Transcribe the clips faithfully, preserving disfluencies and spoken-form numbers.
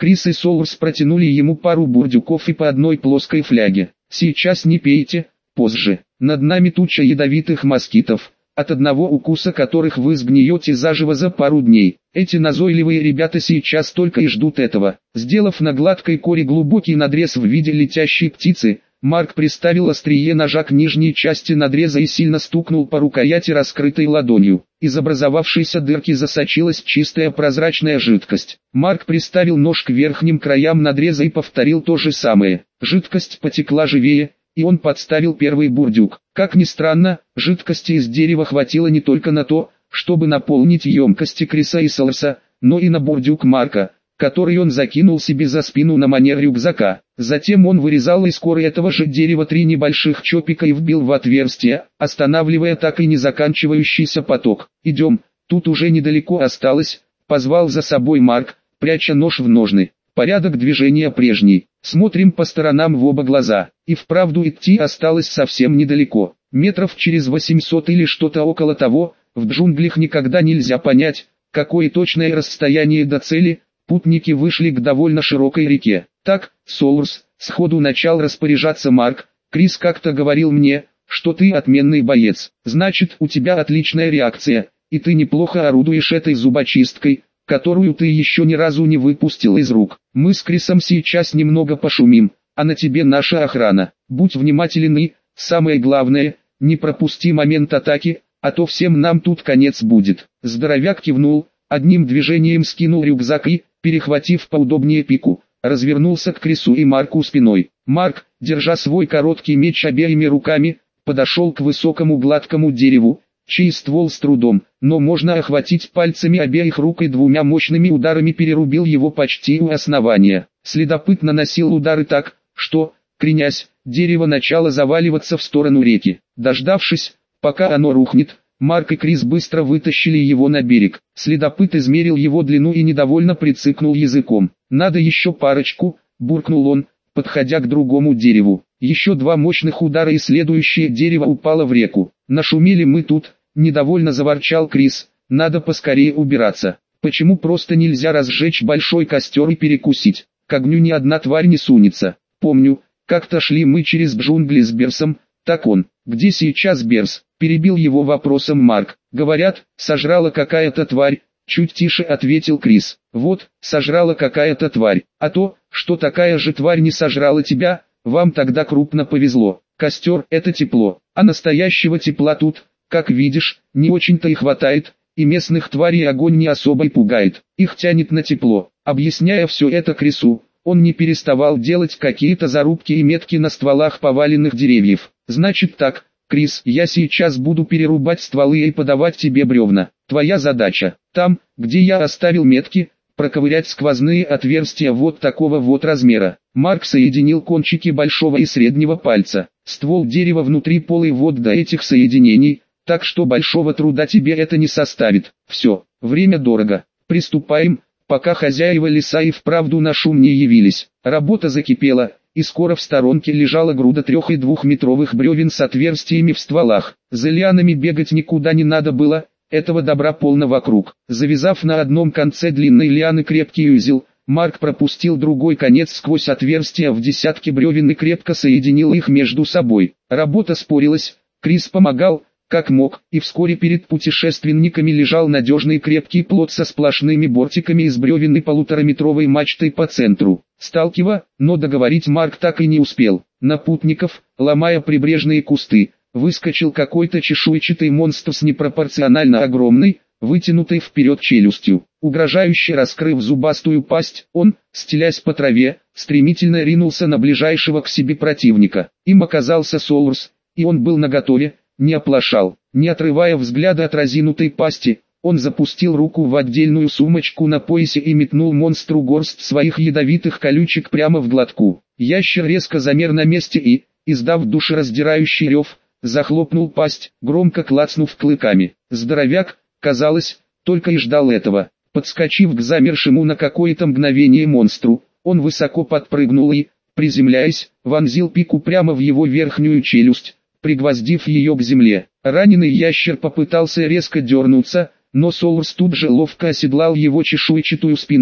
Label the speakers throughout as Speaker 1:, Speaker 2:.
Speaker 1: Крис и Солурс протянули ему пару бурдюков и по одной плоской фляге. «Сейчас не пейте, позже. Над нами туча ядовитых москитов, от одного укуса которых вы сгниете заживо за пару дней. Эти назойливые ребята сейчас только и ждут этого». Сделав на гладкой коре глубокий надрез в виде летящей птицы, Марк приставил острие ножа к нижней части надреза и сильно стукнул по рукояти раскрытой ладонью. Из образовавшейся дырки засочилась чистая прозрачная жидкость. Марк приставил нож к верхним краям надреза и повторил то же самое. Жидкость потекла живее, и он подставил первый бурдюк. Как ни странно, жидкости из дерева хватило не только на то, чтобы наполнить емкости Криса и Солурса, но и на бурдюк Марка, который он закинул себе за спину на манер рюкзака. Затем он вырезал из коры этого же дерева три небольших чопика и вбил в отверстие, останавливая так и не заканчивающийся поток. «Идем, тут уже недалеко осталось», — позвал за собой Марк, пряча нож в ножны. Порядок движения прежний. Смотрим по сторонам в оба глаза. И вправду идти осталось совсем недалеко. Метров через восемьсот или что-то около того. В джунглях никогда нельзя понять, какое точное расстояние до цели. Путники вышли к довольно широкой реке. «Так, Солурс», — сходу начал распоряжаться Марк, — «Крис как-то говорил мне, что ты отменный боец. Значит, у тебя отличная реакция, и ты неплохо орудуешь этой зубочисткой, которую ты еще ни разу не выпустил из рук. Мы с Крисом сейчас немного пошумим, а на тебе наша охрана. Будь внимателен и, самое главное, не пропусти момент атаки, а то всем нам тут конец будет». Здоровяк кивнул, одним движением скинул рюкзак и, перехватив поудобнее пику, развернулся к Крису и Марку спиной. Марк, держа свой короткий меч обеими руками, подошел к высокому гладкому дереву, чей ствол с трудом, но можно охватить пальцами обеих рук, и двумя мощными ударами перерубил его почти у основания. Следопыт наносил удары так, что, кренясь, дерево начало заваливаться в сторону реки. Дождавшись, пока оно рухнет, Марк и Крис быстро вытащили его на берег. Следопыт измерил его длину и недовольно прицикнул языком. «Надо еще парочку», — буркнул он, подходя к другому дереву. Еще два мощных удара, и следующее дерево упало в реку. «Нашумели мы тут», — недовольно заворчал Крис, — «надо поскорее убираться. Почему просто нельзя разжечь большой костер и перекусить? К огню ни одна тварь не сунется. Помню, как-то шли мы через джунгли с Берсом, так он, где сейчас Берс?» — перебил его вопросом Марк. «Говорят, сожрала какая-то тварь», — чуть тише ответил Крис. «Вот, сожрала какая-то тварь, а то, что такая же тварь не сожрала тебя, вам тогда крупно повезло. Костер — это тепло, а настоящего тепла тут, как видишь, не очень-то и хватает, и местных тварей огонь не особо и пугает, их тянет на тепло». Объясняя все это Крису, он не переставал делать какие-то зарубки и метки на стволах поваленных деревьев. «Значит так, Крис, я сейчас буду перерубать стволы и подавать тебе бревна. Твоя задача, там, где я оставил метки, проковырять сквозные отверстия вот такого вот размера». Марк соединил кончики большого и среднего пальца. Ствол дерева внутри полый вот до этих соединений, так что большого труда тебе это не составит. Все, время дорого. Приступаем, пока хозяева леса и вправду на шум не явились. Работа закипела, и скоро в сторонке лежала груда трех- и двухметровых бревен с отверстиями в стволах. За лианами бегать никуда не надо было, этого добра полно вокруг. Завязав на одном конце длинной лианы крепкий узел, Марк пропустил другой конец сквозь отверстия в десятки бревен и крепко соединил их между собой. Работа спорилась, Крис помогал, как мог, и вскоре перед путешественниками лежал надежный крепкий плот со сплошными бортиками из бревен и полутораметровой мачтой по центру. Сталкива, но договорить Марк так и не успел. На путников, ломая прибрежные кусты, выскочил какой-то чешуйчатый монстр с непропорционально огромной, вытянутой вперед челюстью. Угрожающе раскрыв зубастую пасть, он, стелясь по траве, стремительно ринулся на ближайшего к себе противника. Им оказался Солурс, и он был наготове, не оплошал. Не отрывая взгляда от разинутой пасти, он запустил руку в отдельную сумочку на поясе и метнул монстру горсть своих ядовитых колючек прямо в глотку. Ящер резко замер на месте и, издав душераздирающий рев, захлопнул пасть, громко клацнув клыками. Здоровяк, казалось, только и ждал этого. Подскочив к замершему на какое-то мгновение монстру, он высоко подпрыгнул и, приземляясь, вонзил пику прямо в его верхнюю челюсть, пригвоздив ее к земле. Раненый ящер попытался резко дернуться, но Солурс тут же ловко оседлал его чешуйчатую спину и,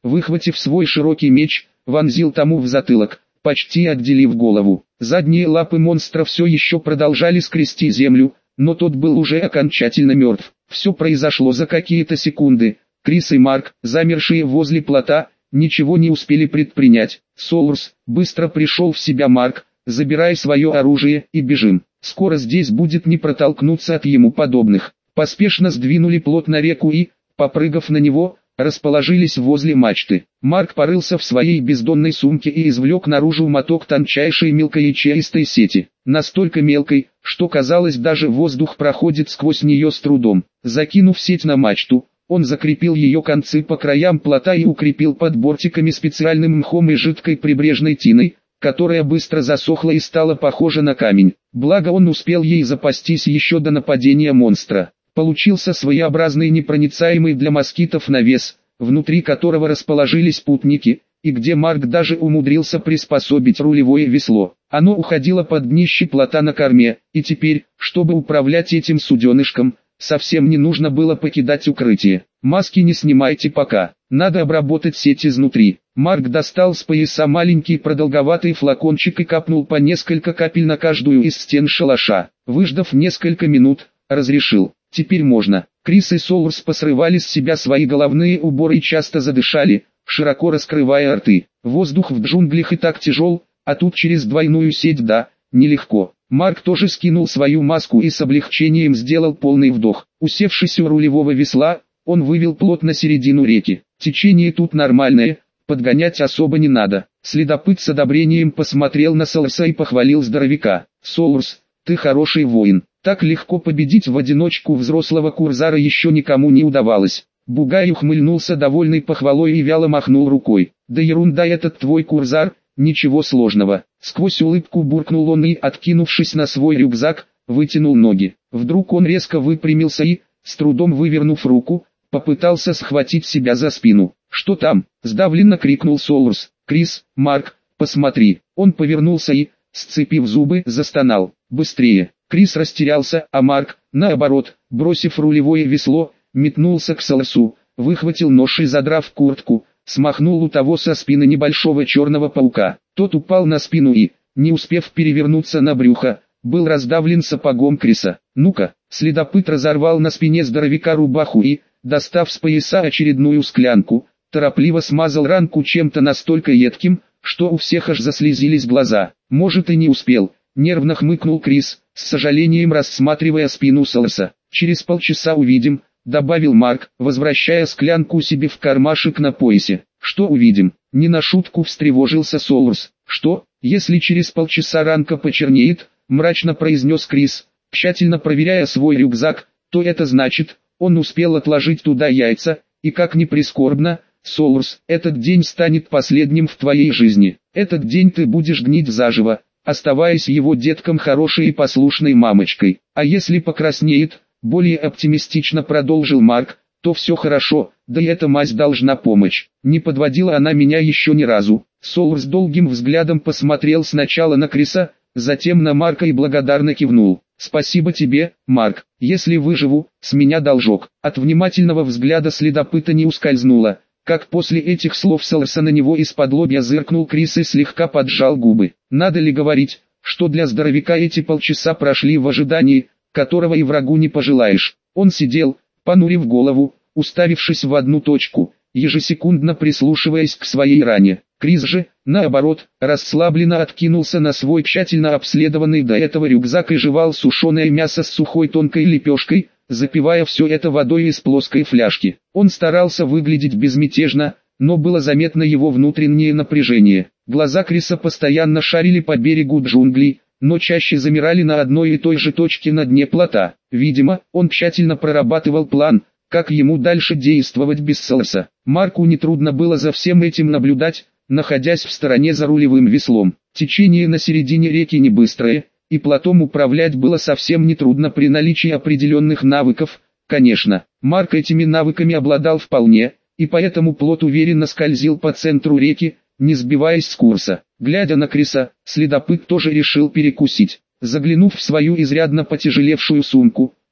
Speaker 1: выхватив свой широкий меч, вонзил тому в затылок, почти отделив голову. Задние лапы монстра все еще продолжали скрести землю, но тот был уже окончательно мертв. Все произошло за какие-то секунды. Крис и Марк, замершие возле плота, ничего не успели предпринять. «Солурс, быстро пришел в себя Марк, забирай свое оружие и бежим. Скоро здесь будет не протолкнуться от ему подобных». Поспешно сдвинули плот на реку и, попрыгав на него, расположились возле мачты. Марк порылся в своей бездонной сумке и извлек наружу моток тончайшей мелкоячеистой сети. Настолько мелкой, что казалось, даже воздух проходит сквозь нее с трудом. Закинув сеть на мачту, он закрепил ее концы по краям плота и укрепил под бортиками специальным мхом и жидкой прибрежной тиной, которая быстро засохла и стала похожа на камень. Благо он успел ей запастись еще до нападения монстра. Получился своеобразный непроницаемый для москитов навес, внутри которого расположились путники, и где Марк даже умудрился приспособить рулевое весло. Оно уходило под днище плота на корме, и теперь, чтобы управлять этим суденышком, совсем не нужно было покидать укрытие. «Маски не снимайте пока, надо обработать сеть изнутри». Марк достал с пояса маленький продолговатый флакончик и капнул по несколько капель на каждую из стен шалаша. Выждав несколько минут, разрешил: «Теперь можно». Крис и Солурс посрывали с себя свои головные уборы и часто задышали, широко раскрывая рты. Воздух в джунглях и так тяжел, а тут через двойную сеть, да, нелегко. Марк тоже скинул свою маску и с облегчением сделал полный вдох. Усевшись у рулевого весла, он вывел плот на середину реки. Течение тут нормальное, подгонять особо не надо. Следопыт с одобрением посмотрел на Солурса и похвалил здоровяка: «Солурс, ты хороший воин. Так легко победить в одиночку взрослого курзара еще никому не удавалось». Бугай ухмыльнулся довольной похвалой и вяло махнул рукой: «Да ерунда этот твой курзар, ничего сложного». Сквозь улыбку буркнул он и, откинувшись на свой рюкзак, вытянул ноги. Вдруг он резко выпрямился и, с трудом вывернув руку, попытался схватить себя за спину. «Что там?» – сдавленно крикнул Солурс. «Крис, Марк, посмотри». Он повернулся и, сцепив зубы, застонал: «Быстрее!» Крис растерялся, а Марк, наоборот, бросив рулевое весло, метнулся к Солурсу, выхватил нож и, задрав куртку, смахнул у того со спины небольшого черного паука. Тот упал на спину и, не успев перевернуться на брюхо, был раздавлен сапогом Криса. «Ну-ка!» Следопыт разорвал на спине здоровяка рубаху и, достав с пояса очередную склянку, торопливо смазал ранку чем-то настолько едким, что у всех аж заслезились глаза. «Может, и не успел», — нервно хмыкнул Крис, с сожалением рассматривая спину Солурса. «Через полчаса увидим», — добавил Марк, возвращая склянку себе в кармашек на поясе. «Что увидим?» — не на шутку встревожился Солурс. «Что, если через полчаса ранка почернеет?» — мрачно произнес Крис, тщательно проверяя свой рюкзак. «То это значит, он успел отложить туда яйца, и, как ни прискорбно, Солурс, этот день станет последним в твоей жизни. Этот день ты будешь гнить заживо, оставаясь его детком хорошей и послушной мамочкой. А если покраснеет?» — более оптимистично продолжил Марк, — «то все хорошо, да и эта мазь должна помочь. Не подводила она меня еще ни разу». Солурс долгим взглядом посмотрел сначала на Криса, затем на Марка и благодарно кивнул. «Спасибо тебе, Марк, если выживу, с меня должок». От внимательного взгляда следопыта не ускользнуло, как после этих слов Солурса на него из-под лобья зыркнул Крис и слегка поджал губы. Надо ли говорить, что для здоровяка эти полчаса прошли в ожидании, которого и врагу не пожелаешь. Он сидел, понурив голову, уставившись в одну точку, ежесекундно прислушиваясь к своей ране. Крис же, наоборот, расслабленно откинулся на свой тщательно обследованный до этого рюкзак и жевал сушеное мясо с сухой тонкой лепешкой, запивая все это водой из плоской фляжки. Он старался выглядеть безмятежно, но было заметно его внутреннее напряжение. Глаза Криса постоянно шарили по берегу джунглей, но чаще замирали на одной и той же точке на дне плота. Видимо, он тщательно прорабатывал план, как ему дальше действовать без Солурса. Марку нетрудно было за всем этим наблюдать, находясь в стороне за рулевым веслом. Течение на середине реки не быстрое, и плотом управлять было совсем нетрудно при наличии определенных навыков. Конечно, Марк этими навыками обладал вполне, и поэтому плот уверенно скользил по центру реки, не сбиваясь с курса. Глядя на Криса, следопыт тоже решил перекусить. Заглянув в свою изрядно потяжелевшую сумку,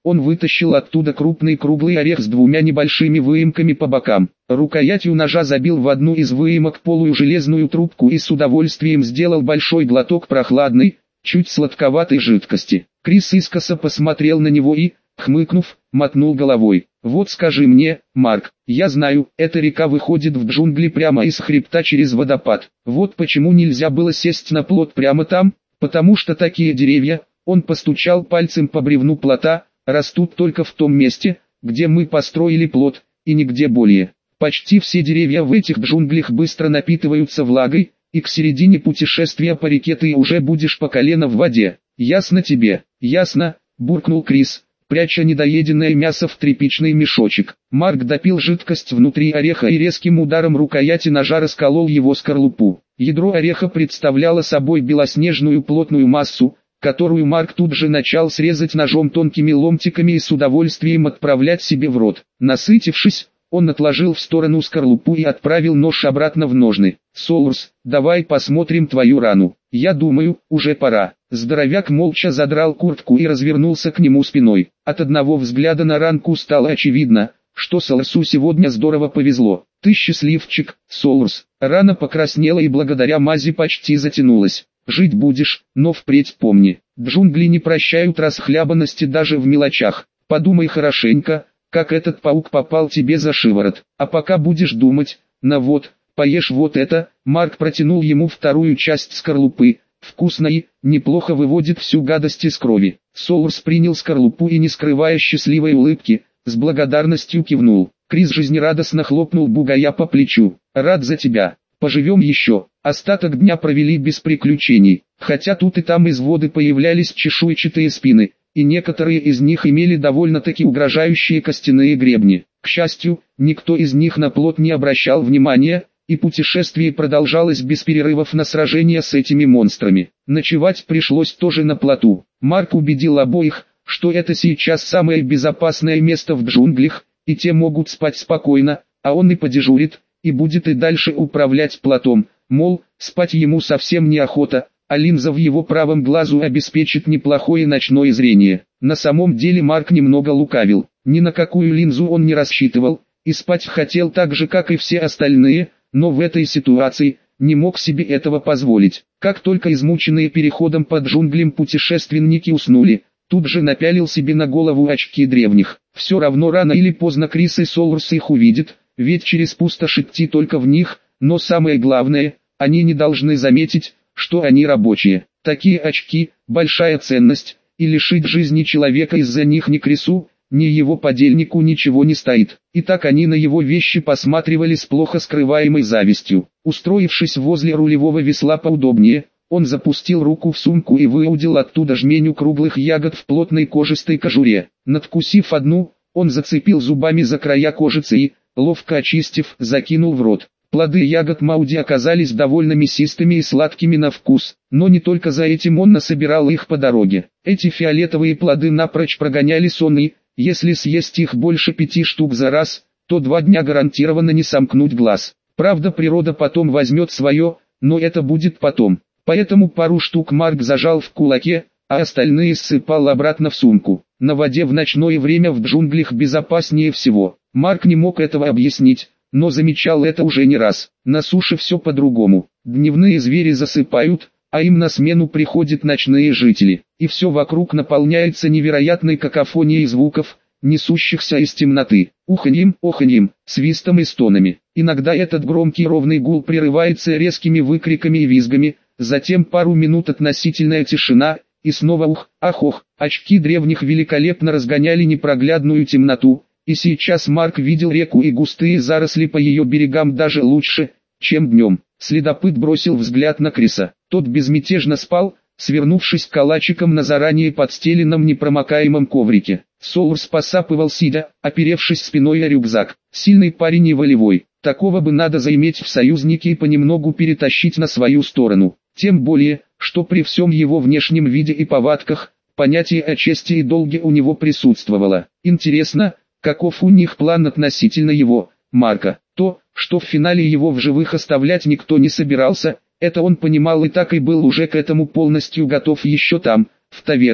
Speaker 1: Он вытащил оттуда крупный круглый орех с двумя небольшими выемками по бокам. Рукоятью ножа забил в одну из выемок полую железную трубку и с удовольствием сделал большой глоток прохладной, чуть сладковатой жидкости. Крис искоса посмотрел на него и, хмыкнув, мотнул головой. «Вот скажи мне, Марк, я знаю, эта река выходит в джунгли прямо из хребта через водопад. Вот почему нельзя было сесть на плот прямо там, потому что такие деревья, он постучал пальцем по бревну плота, растут только в том месте, где мы построили плот, и нигде более. Почти все деревья в этих джунглях быстро напитываются влагой, и к середине путешествия по реке ты уже будешь по колено в воде. Ясно тебе?» «Ясно», буркнул Крис, пряча недоеденное мясо в тряпичный мешочек. Марк допил жидкость внутри ореха и резким ударом рукояти ножа расколол его скорлупу. Ядро ореха представляло собой белоснежную плотную массу, которую Марк тут же начал срезать ножом тонкими ломтиками и с удовольствием отправлять себе в рот. Насытившись, он отложил в сторону скорлупу и отправил нож обратно в ножны. «Солурс, давай посмотрим твою рану. Я думаю, уже пора». Здоровяк молча задрал куртку и развернулся к нему спиной. От одного взгляда на ранку стало очевидно, что Солурсу сегодня здорово повезло. «Ты счастливчик, Солурс». Рана покраснела и благодаря мази почти затянулась. «Жить будешь, но впредь помни, джунгли не прощают расхлябанности даже в мелочах. Подумай хорошенько, как этот паук попал тебе за шиворот. А пока будешь думать, на вот, поешь вот это». Марк протянул ему вторую часть скорлупы. «Вкусно и неплохо выводит всю гадость из крови». Солурс принял скорлупу и, не скрывая счастливой улыбки, с благодарностью кивнул. Крис жизнерадостно хлопнул бугая по плечу. «Рад за тебя. Поживем еще». Остаток дня провели без приключений, хотя тут и там из воды появлялись чешуйчатые спины, и некоторые из них имели довольно-таки угрожающие костяные гребни. К счастью, никто из них на плот не обращал внимания, и путешествие продолжалось без перерывов на сражения с этими монстрами. Ночевать пришлось тоже на плоту. Марк убедил обоих, что это сейчас самое безопасное место в джунглях, и те могут спать спокойно, а он и подежурит, и будет и дальше управлять плотом. Мол, спать ему совсем неохота, а линза в его правом глазу обеспечит неплохое ночное зрение. На самом деле Марк немного лукавил, ни на какую линзу он не рассчитывал, и спать хотел так же, как и все остальные, но в этой ситуации не мог себе этого позволить. Как только измученные переходом по джунглям путешественники уснули, тут же напялил себе на голову очки древних. Все равно рано или поздно Крис и Солурс их увидят, ведь через пустошь идти только в них, но самое главное, они не должны заметить, что они рабочие. Такие очки – большая ценность, и лишить жизни человека из-за них ни Крису, ни его подельнику ничего не стоит. И так они на его вещи посматривали с плохо скрываемой завистью. Устроившись возле рулевого весла поудобнее, он запустил руку в сумку и выудил оттуда жменю круглых ягод в плотной кожистой кожуре. Надкусив одну, он зацепил зубами за края кожицы и, ловко очистив, закинул в рот. Плоды ягод Мауди оказались довольно мясистыми и сладкими на вкус, но не только за этим он насобирал их по дороге. Эти фиолетовые плоды напрочь прогоняли сон и, если съесть их больше пяти штук за раз, то два дня гарантированно не сомкнуть глаз. Правда, природа потом возьмет свое, но это будет потом. Поэтому пару штук Марк зажал в кулаке, а остальные ссыпал обратно в сумку. На воде в ночное время в джунглях безопаснее всего. Марк не мог этого объяснить, но замечал это уже не раз. На суше все по-другому. Дневные звери засыпают, а им на смену приходят ночные жители. И все вокруг наполняется невероятной какофонией звуков, несущихся из темноты. Уханьем, оханьем, свистом и стонами. Иногда этот громкий ровный гул прерывается резкими выкриками и визгами, затем пару минут относительная тишина, и снова ух, ах ох. Очки древних великолепно разгоняли непроглядную темноту, и сейчас Марк видел реку и густые заросли по ее берегам даже лучше, чем днем. Следопыт бросил взгляд на Криса. Тот безмятежно спал, свернувшись калачиком на заранее подстеленном непромокаемом коврике. Солурс посапывал сидя, оперевшись спиной о рюкзак. Сильный парень и волевой. Такого бы надо заиметь в союзнике и понемногу перетащить на свою сторону. Тем более, что при всем его внешнем виде и повадках, понятие о чести и долге у него присутствовало. Интересно, каков у них план относительно его, Марка. То, что в финале его в живых оставлять никто не собирался, это он понимал и так и был уже к этому полностью готов еще там, в таверне.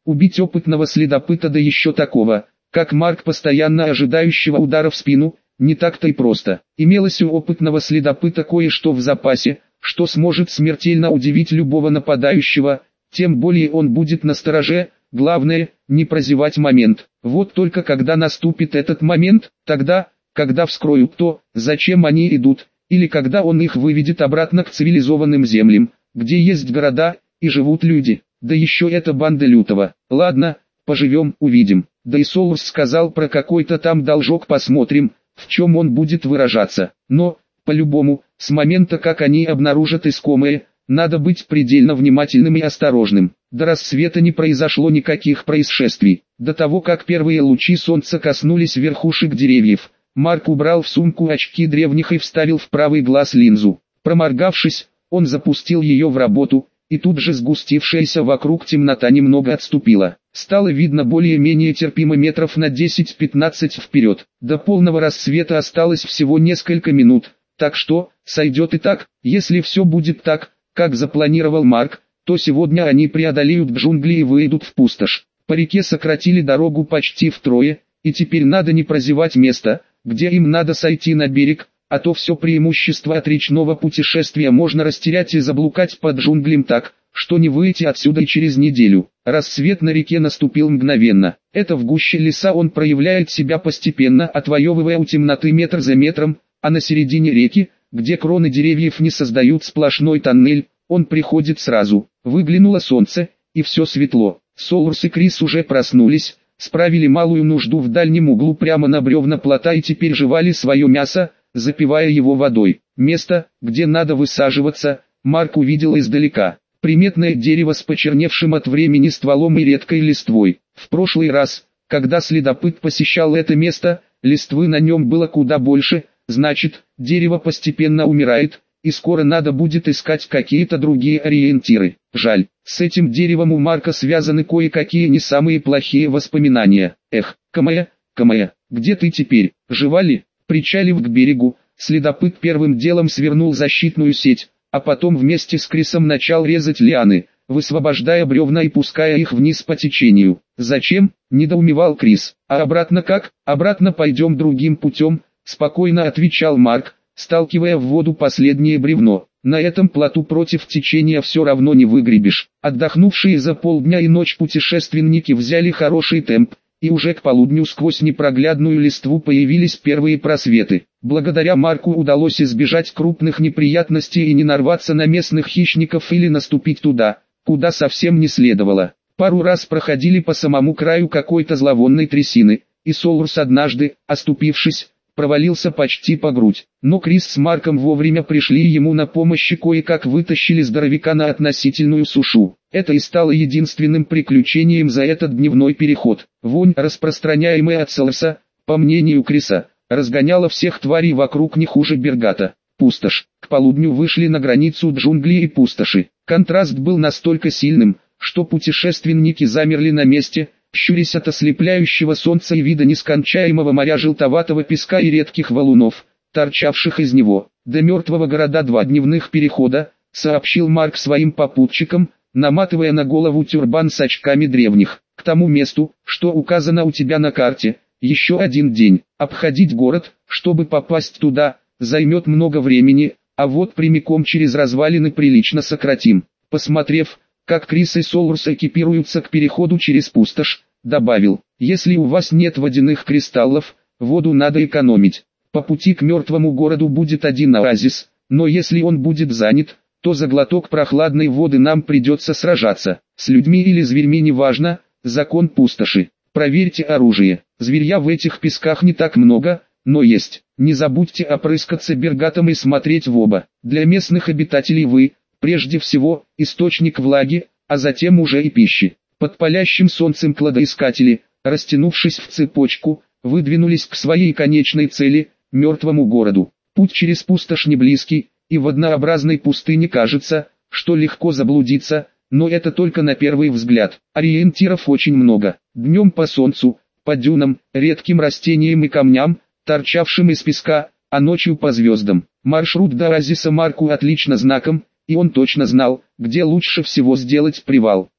Speaker 1: Убить опытного следопыта, да еще такого, как Марк, постоянно ожидающего удара в спину, не так-то и просто. Имелось у опытного следопыта кое-что в запасе, что сможет смертельно удивить любого нападающего, тем более он будет настороже, главное, не прозевать момент. Вот только когда наступит этот момент, тогда, когда вскроют то, зачем они идут, или когда он их выведет обратно к цивилизованным землям, где есть города и живут люди, да еще эта банда лютого. Ладно, поживем, увидим. Да и Солурс сказал про какой-то там должок, посмотрим, в чем он будет выражаться. Но, по-любому, с момента как они обнаружат искомое, надо быть предельно внимательным и осторожным. До рассвета не произошло никаких происшествий. До того, как первые лучи солнца коснулись верхушек деревьев, Марк убрал в сумку очки древних и вставил в правый глаз линзу. Проморгавшись, он запустил ее в работу, и тут же сгустившаяся вокруг темнота немного отступила. Стало видно более-менее терпимо метров на десять-пятнадцать вперед. До полного рассвета осталось всего несколько минут, так что, сойдет и так. Если все будет так, как запланировал Марк, то сегодня они преодолеют джунгли и выйдут в пустошь. По реке сократили дорогу почти втрое, и теперь надо не прозевать место, где им надо сойти на берег, а то все преимущество от речного путешествия можно растерять и заблукать под джунглям так, что не выйти отсюда и через неделю. Рассвет на реке наступил мгновенно. Это в гуще леса он проявляет себя постепенно, отвоевывая у темноты метр за метром, а на середине реки, где кроны деревьев не создают сплошной тоннель, он приходит сразу. Выглянуло солнце, и все светло. Солурс и Крис уже проснулись, справили малую нужду в дальнем углу прямо на бревна плота и теперь жевали свое мясо, запивая его водой. Место, где надо высаживаться, Марк увидел издалека. Приметное дерево с почерневшим от времени стволом и редкой листвой. В прошлый раз, когда следопыт посещал это место, листвы на нем было куда больше, значит, дерево постепенно умирает, и скоро надо будет искать какие-то другие ориентиры. Жаль, с этим деревом у Марка связаны кое-какие не самые плохие воспоминания. Эх, Камая, Камая, где ты теперь, жива ли? Причалив к берегу, следопыт первым делом свернул защитную сеть, а потом вместе с Крисом начал резать лианы, высвобождая бревна и пуская их вниз по течению. «Зачем?» – недоумевал Крис. «А обратно как?» «Обратно пойдем другим путем», – спокойно отвечал Марк, сталкивая в воду последнее бревно. «На этом плоту против течения все равно не выгребешь». Отдохнувшие за полдня и ночь путешественники взяли хороший темп, и уже к полудню сквозь непроглядную листву появились первые просветы. Благодаря Марку удалось избежать крупных неприятностей и не нарваться на местных хищников или наступить туда, куда совсем не следовало. Пару раз проходили по самому краю какой-то зловонной трясины, и Солурс однажды, оступившись, провалился почти по грудь. Но Крис с Марком вовремя пришли ему на помощь и кое-как вытащили здоровяка на относительную сушу. Это и стало единственным приключением за этот дневной переход. Вонь, распространяемая от Солурса, по мнению Криса, разгоняла всех тварей вокруг не хуже Бергата. Пустошь. К полудню вышли на границу джунглей и пустоши. Контраст был настолько сильным, что путешественники замерли на месте, щурясь от ослепляющего солнца и вида нескончаемого моря желтоватого песка и редких валунов, торчавших из него. До мертвого города два дневных перехода, сообщил Марк своим попутчикам, наматывая на голову тюрбан с очками древних. К тому месту, что указано у тебя на карте, еще один день. Обходить город, чтобы попасть туда, займет много времени, а вот прямиком через развалины прилично сократим. Посмотрев, как Крис и Солурс экипируются к переходу через пустошь, добавил: если у вас нет водяных кристаллов, воду надо экономить. По пути к мертвому городу будет один оазис, но если он будет занят, то за глоток прохладной воды нам придется сражаться. С людьми или зверьми неважно, закон пустоши. Проверьте оружие. Зверья в этих песках не так много, но есть. Не забудьте опрыскаться бергатом и смотреть в оба. Для местных обитателей вы, прежде всего, источник влаги, а затем уже и пищи. Под палящим солнцем кладоискатели, растянувшись в цепочку, выдвинулись к своей конечной цели, мертвому городу. Путь через пустошь не близкий, и в однообразной пустыне кажется, что легко заблудиться, но это только на первый взгляд. Ориентиров очень много. Днем по солнцу, по дюнам, редким растениям и камням, торчавшим из песка, а ночью по звездам. Маршрут до оазиса Марку отлично знаком, и он точно знал, где лучше всего сделать привал.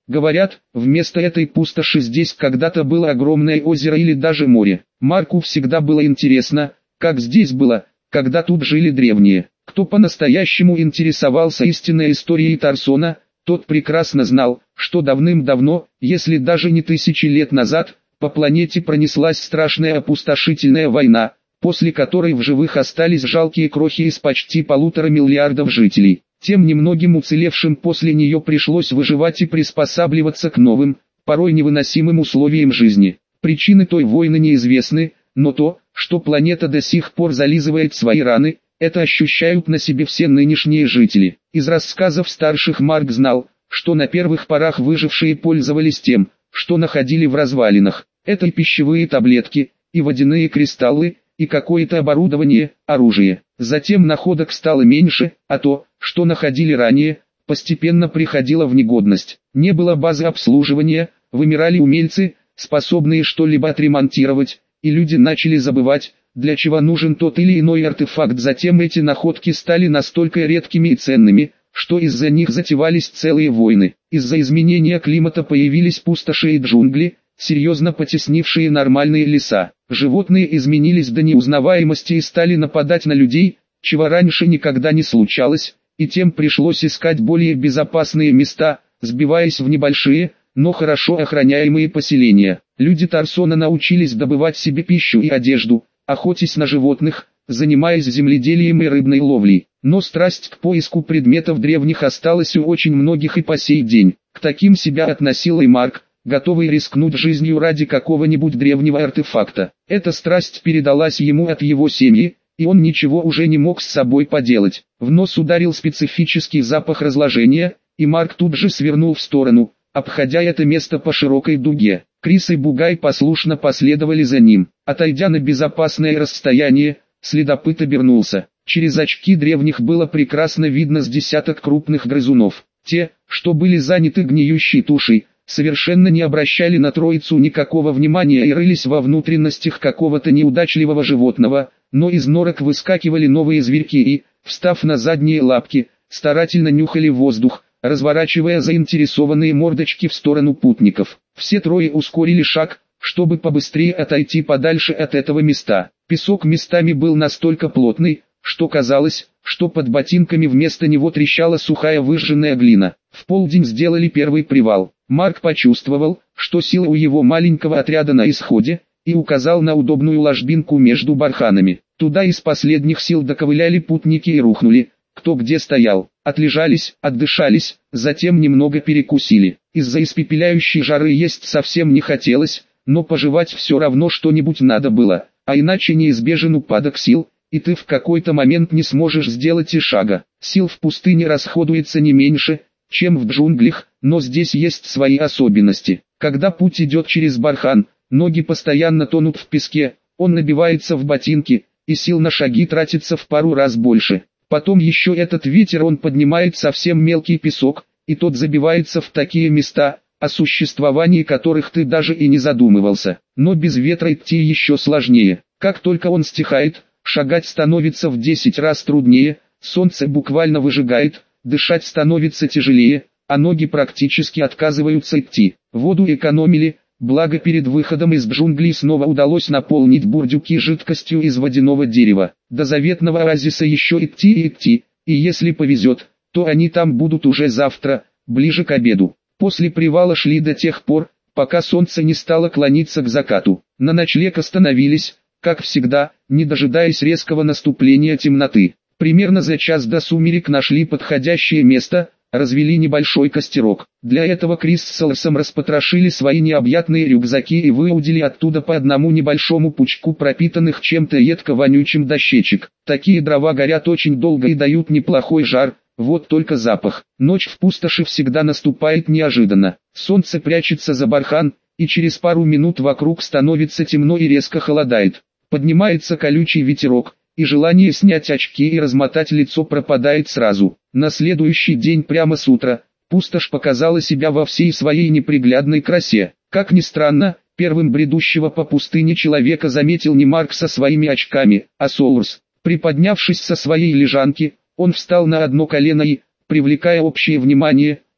Speaker 1: Говорят, вместо этой пустоши здесь когда-то было огромное озеро или даже море. Марку всегда было интересно, как здесь было, когда тут жили древние. Кто по-настоящему интересовался истинной историей Тарсона, тот прекрасно знал, что давным-давно, если даже не тысячи лет назад, по планете пронеслась страшная опустошительная война, после которой в живых остались жалкие крохи из почти полутора миллиардов жителей. Тем немногим уцелевшим после нее пришлось выживать и приспосабливаться к новым, порой невыносимым условиям жизни. Причины той войны неизвестны, но то, что планета до сих пор зализывает свои раны, это ощущают на себе все нынешние жители. Из рассказов старших Марк знал, что на первых порах выжившие пользовались тем, что находили в развалинах. Это и пищевые таблетки, и водяные кристаллы, и какое-то оборудование, оружие. Затем находок стало меньше, а то, что находили ранее, постепенно приходило в негодность. Не было базы обслуживания, вымирали умельцы, способные что-либо отремонтировать, и люди начали забывать, для чего нужен тот или иной артефакт. Затем эти находки стали настолько редкими и ценными, что из-за них затевались целые войны. Из-за изменения климата появились пустоши и джунгли, серьезно потеснившие нормальные леса. Животные изменились до неузнаваемости и стали нападать на людей, чего раньше никогда не случалось, и тем пришлось искать более безопасные места, сбиваясь в небольшие, но хорошо охраняемые поселения. Люди Тарсона научились добывать себе пищу и одежду, охотясь на животных, занимаясь земледелием и рыбной ловлей. Но страсть к поиску предметов древних осталась у очень многих и по сей день. К таким себя относил и Марк, готовый рискнуть жизнью ради какого-нибудь древнего артефакта. Эта страсть передалась ему от его семьи, и он ничего уже не мог с собой поделать. В нос ударил специфический запах разложения, и Марк тут же свернул в сторону, обходя это место по широкой дуге. Крис и Бугай послушно последовали за ним. Отойдя на безопасное расстояние, следопыт обернулся. Через очки древних было прекрасно видно с десяток крупных грызунов. Те, что были заняты гниющей тушей, совершенно не обращали на троицу никакого внимания и рылись во внутренностях какого-то неудачливого животного, но из норок выскакивали новые зверьки и, встав на задние лапки, старательно нюхали воздух, разворачивая заинтересованные мордочки в сторону путников. Все трое ускорили шаг, чтобы побыстрее отойти подальше от этого места. Песок местами был настолько плотный, что казалось, что под ботинками вместо него трещала сухая выжженная глина. В полдень сделали первый привал. Марк почувствовал, что сила у его маленького отряда на исходе, и указал на удобную ложбинку между барханами. Туда из последних сил доковыляли путники и рухнули, кто где стоял. Отлежались, отдышались, затем немного перекусили. Из-за испепеляющей жары есть совсем не хотелось, но пожевать все равно что-нибудь надо было, а иначе неизбежен упадок сил, и ты в какой-то момент не сможешь сделать и шага. Сил в пустыне расходуется не меньше, чем в джунглях, но здесь есть свои особенности. Когда путь идет через бархан, ноги постоянно тонут в песке, он набивается в ботинки, и сил на шаги тратится в пару раз больше. Потом еще этот ветер, он поднимает совсем мелкий песок, и тот забивается в такие места, о существовании которых ты даже и не задумывался. Но без ветра идти еще сложнее. Как только он стихает, шагать становится в десять раз труднее, солнце буквально выжигает, дышать становится тяжелее, а ноги практически отказываются идти. Воду экономили, благо перед выходом из джунглей снова удалось наполнить бурдюки жидкостью из водяного дерева. До заветного оазиса еще идти и идти, и если повезет, то они там будут уже завтра, ближе к обеду. После привала шли до тех пор, пока солнце не стало клониться к закату. На ночлег остановились, как всегда, не дожидаясь резкого наступления темноты. Примерно за час до сумерек нашли подходящее место, развели небольшой костерок. Для этого Крис с Элсом распотрошили свои необъятные рюкзаки и выудили оттуда по одному небольшому пучку пропитанных чем-то едко-вонючим дощечек. Такие дрова горят очень долго и дают неплохой жар, вот только запах. Ночь в пустоши всегда наступает неожиданно. Солнце прячется за бархан, и через пару минут вокруг становится темно и резко холодает. Поднимается колючий ветерок, и желание снять очки и размотать лицо пропадает сразу. На следующий день прямо с утра, пустошь показала себя во всей своей неприглядной красе. Как ни странно, первым бредущего по пустыне человека заметил не Марк со своими очками, а Солурс. Приподнявшись со своей лежанки, он встал на одно колено и, привлекая общее внимание,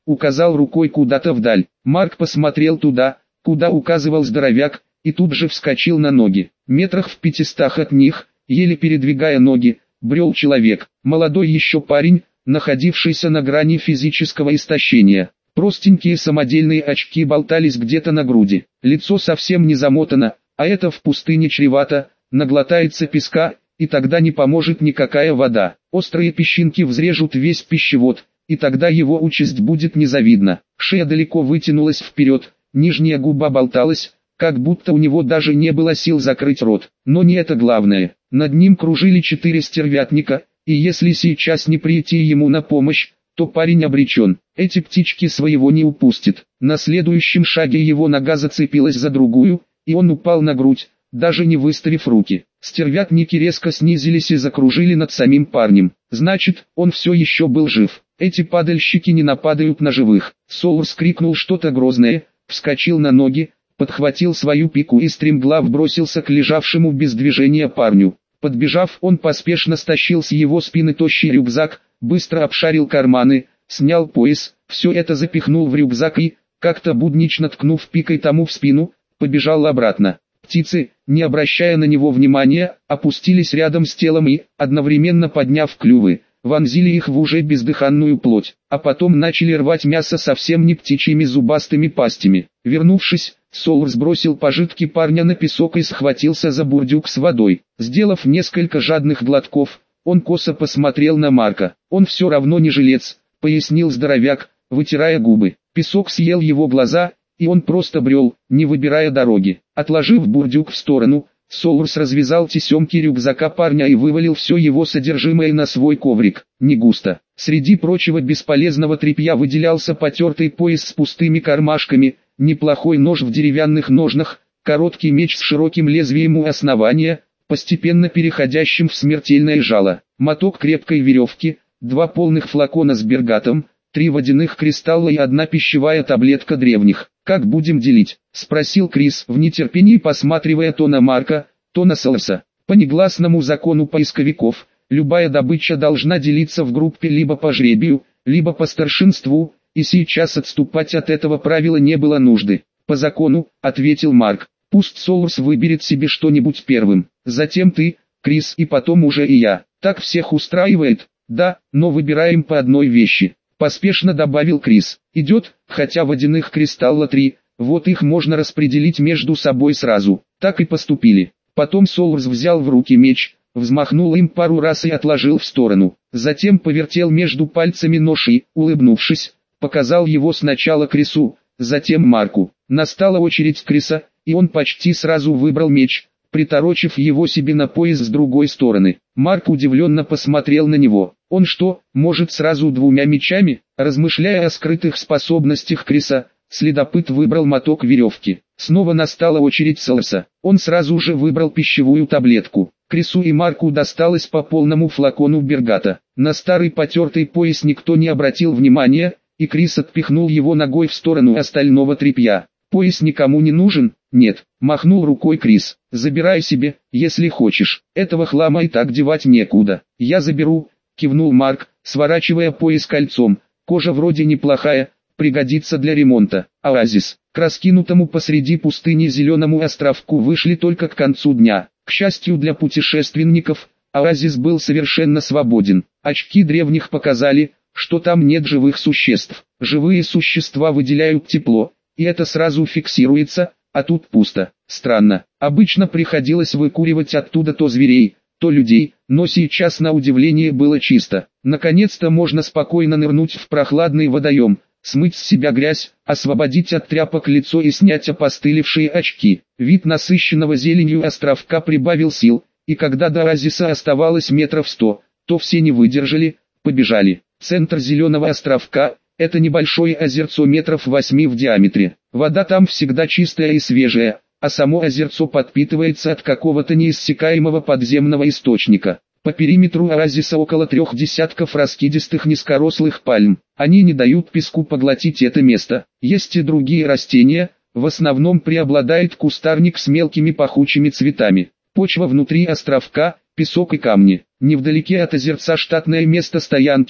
Speaker 1: указал рукой куда-то вдаль. Марк посмотрел туда, куда указывал здоровяк, и тут же вскочил на ноги. Метрах в пятистах от них, еле передвигая ноги, брел человек, молодой еще парень, находившийся на грани физического истощения. Простенькие самодельные очки болтались где-то на груди, лицо совсем не замотано, а это в пустыне чревато, наглотается песка, и тогда не поможет никакая вода. Острые песчинки взрежут весь пищевод, и тогда его участь будет незавидна. Шея далеко вытянулась вперед, нижняя губа болталась, как будто у него даже не было сил закрыть рот. Но не это главное. Над ним кружили четыре стервятника, и если сейчас не прийти ему на помощь, то парень обречен. Эти птички своего не упустят. На следующем шаге его нога зацепилась за другую, и он упал на грудь, даже не выставив руки. Стервятники резко снизились и закружили над самим парнем. Значит, он все еще был жив. Эти падальщики не нападают на живых. Солурс крикнул что-то грозное, вскочил на ноги, подхватил свою пику и стремглав бросился к лежавшему без движения парню. Подбежав, он поспешно стащил с его спины тощий рюкзак, быстро обшарил карманы, снял пояс, все это запихнул в рюкзак и, как-то буднично ткнув пикой тому в спину, побежал обратно. Птицы, не обращая на него внимания, опустились рядом с телом и, одновременно подняв клювы, вонзили их в уже бездыханную плоть, а потом начали рвать мясо совсем не птичьими зубастыми пастями. Вернувшись, Солурс бросил пожитки парня на песок и схватился за бурдюк с водой. Сделав несколько жадных глотков, он косо посмотрел на Марка. «Он все равно не жилец», — пояснил здоровяк, вытирая губы. Песок съел его глаза, и он просто брел, не выбирая дороги. Отложив бурдюк в сторону, Солурс развязал тесемки рюкзака парня и вывалил все его содержимое на свой коврик. Не густо. Среди прочего бесполезного тряпья выделялся потертый пояс с пустыми кармашками, неплохой нож в деревянных ножнах, короткий меч с широким лезвием у основания, постепенно переходящим в смертельное жало, моток крепкой веревки, два полных флакона с бергатом, три водяных кристалла и одна пищевая таблетка древних. «Как будем делить?» — спросил Крис, в нетерпении посматривая то на Марка, то на Солурса. По негласному закону поисковиков, любая добыча должна делиться в группе либо по жребию, либо по старшинству, и сейчас отступать от этого правила не было нужды. «По закону», — ответил Марк, — «пусть Солурс выберет себе что-нибудь первым, затем ты, Крис, и потом уже и я. Так всех устраивает?» «Да, но выбираем по одной вещи», — поспешно добавил Крис. «Идет, хотя водяных кристалла три, вот их можно распределить между собой сразу». Так и поступили. Потом Солурс взял в руки меч, взмахнул им пару раз и отложил в сторону. Затем повертел между пальцами нож и, улыбнувшись, показал его сначала Крису, затем Марку. Настала очередь Криса, и он почти сразу выбрал меч, приторочив его себе на пояс с другой стороны. Марк удивленно посмотрел на него. Он что, может сразу двумя мечами? Размышляя о скрытых способностях Криса, следопыт выбрал моток веревки. Снова настала очередь Солурса. Он сразу же выбрал пищевую таблетку. Крису и Марку досталось по полному флакону бергата. На старый потертый пояс никто не обратил внимания, и Крис отпихнул его ногой в сторону остального тряпья. «Пояс никому не нужен?» «Нет», — махнул рукой Крис. «Забирай себе, если хочешь. Этого хлама и так девать некуда». «Я заберу», — кивнул Марк, сворачивая пояс кольцом. «Кожа вроде неплохая, пригодится для ремонта». Оазис. К раскинутому посреди пустыни зеленому островку вышли только к концу дня. К счастью для путешественников, оазис был совершенно свободен. Очки древних показали, что там нет живых существ. Живые существа выделяют тепло, и это сразу фиксируется, а тут пусто. Странно. Обычно приходилось выкуривать оттуда то зверей, то людей, но сейчас на удивление было чисто. Наконец-то можно спокойно нырнуть в прохладный водоем, смыть с себя грязь, освободить от тряпок лицо и снять опостылевшие очки. Вид насыщенного зеленью островка прибавил сил, и когда до оазиса оставалось метров сто, то все не выдержали, побежали. Центр зеленого островка – это небольшое озерцо метров восьми в диаметре. Вода там всегда чистая и свежая, а само озерцо подпитывается от какого-то неиссякаемого подземного источника. По периметру оазиса около трех десятков раскидистых низкорослых пальм. Они не дают песку поглотить это место. Есть и другие растения, в основном преобладает кустарник с мелкими пахучими цветами. Почва внутри островка – песок и камни. Невдалеке от озерца штатное место стоянки,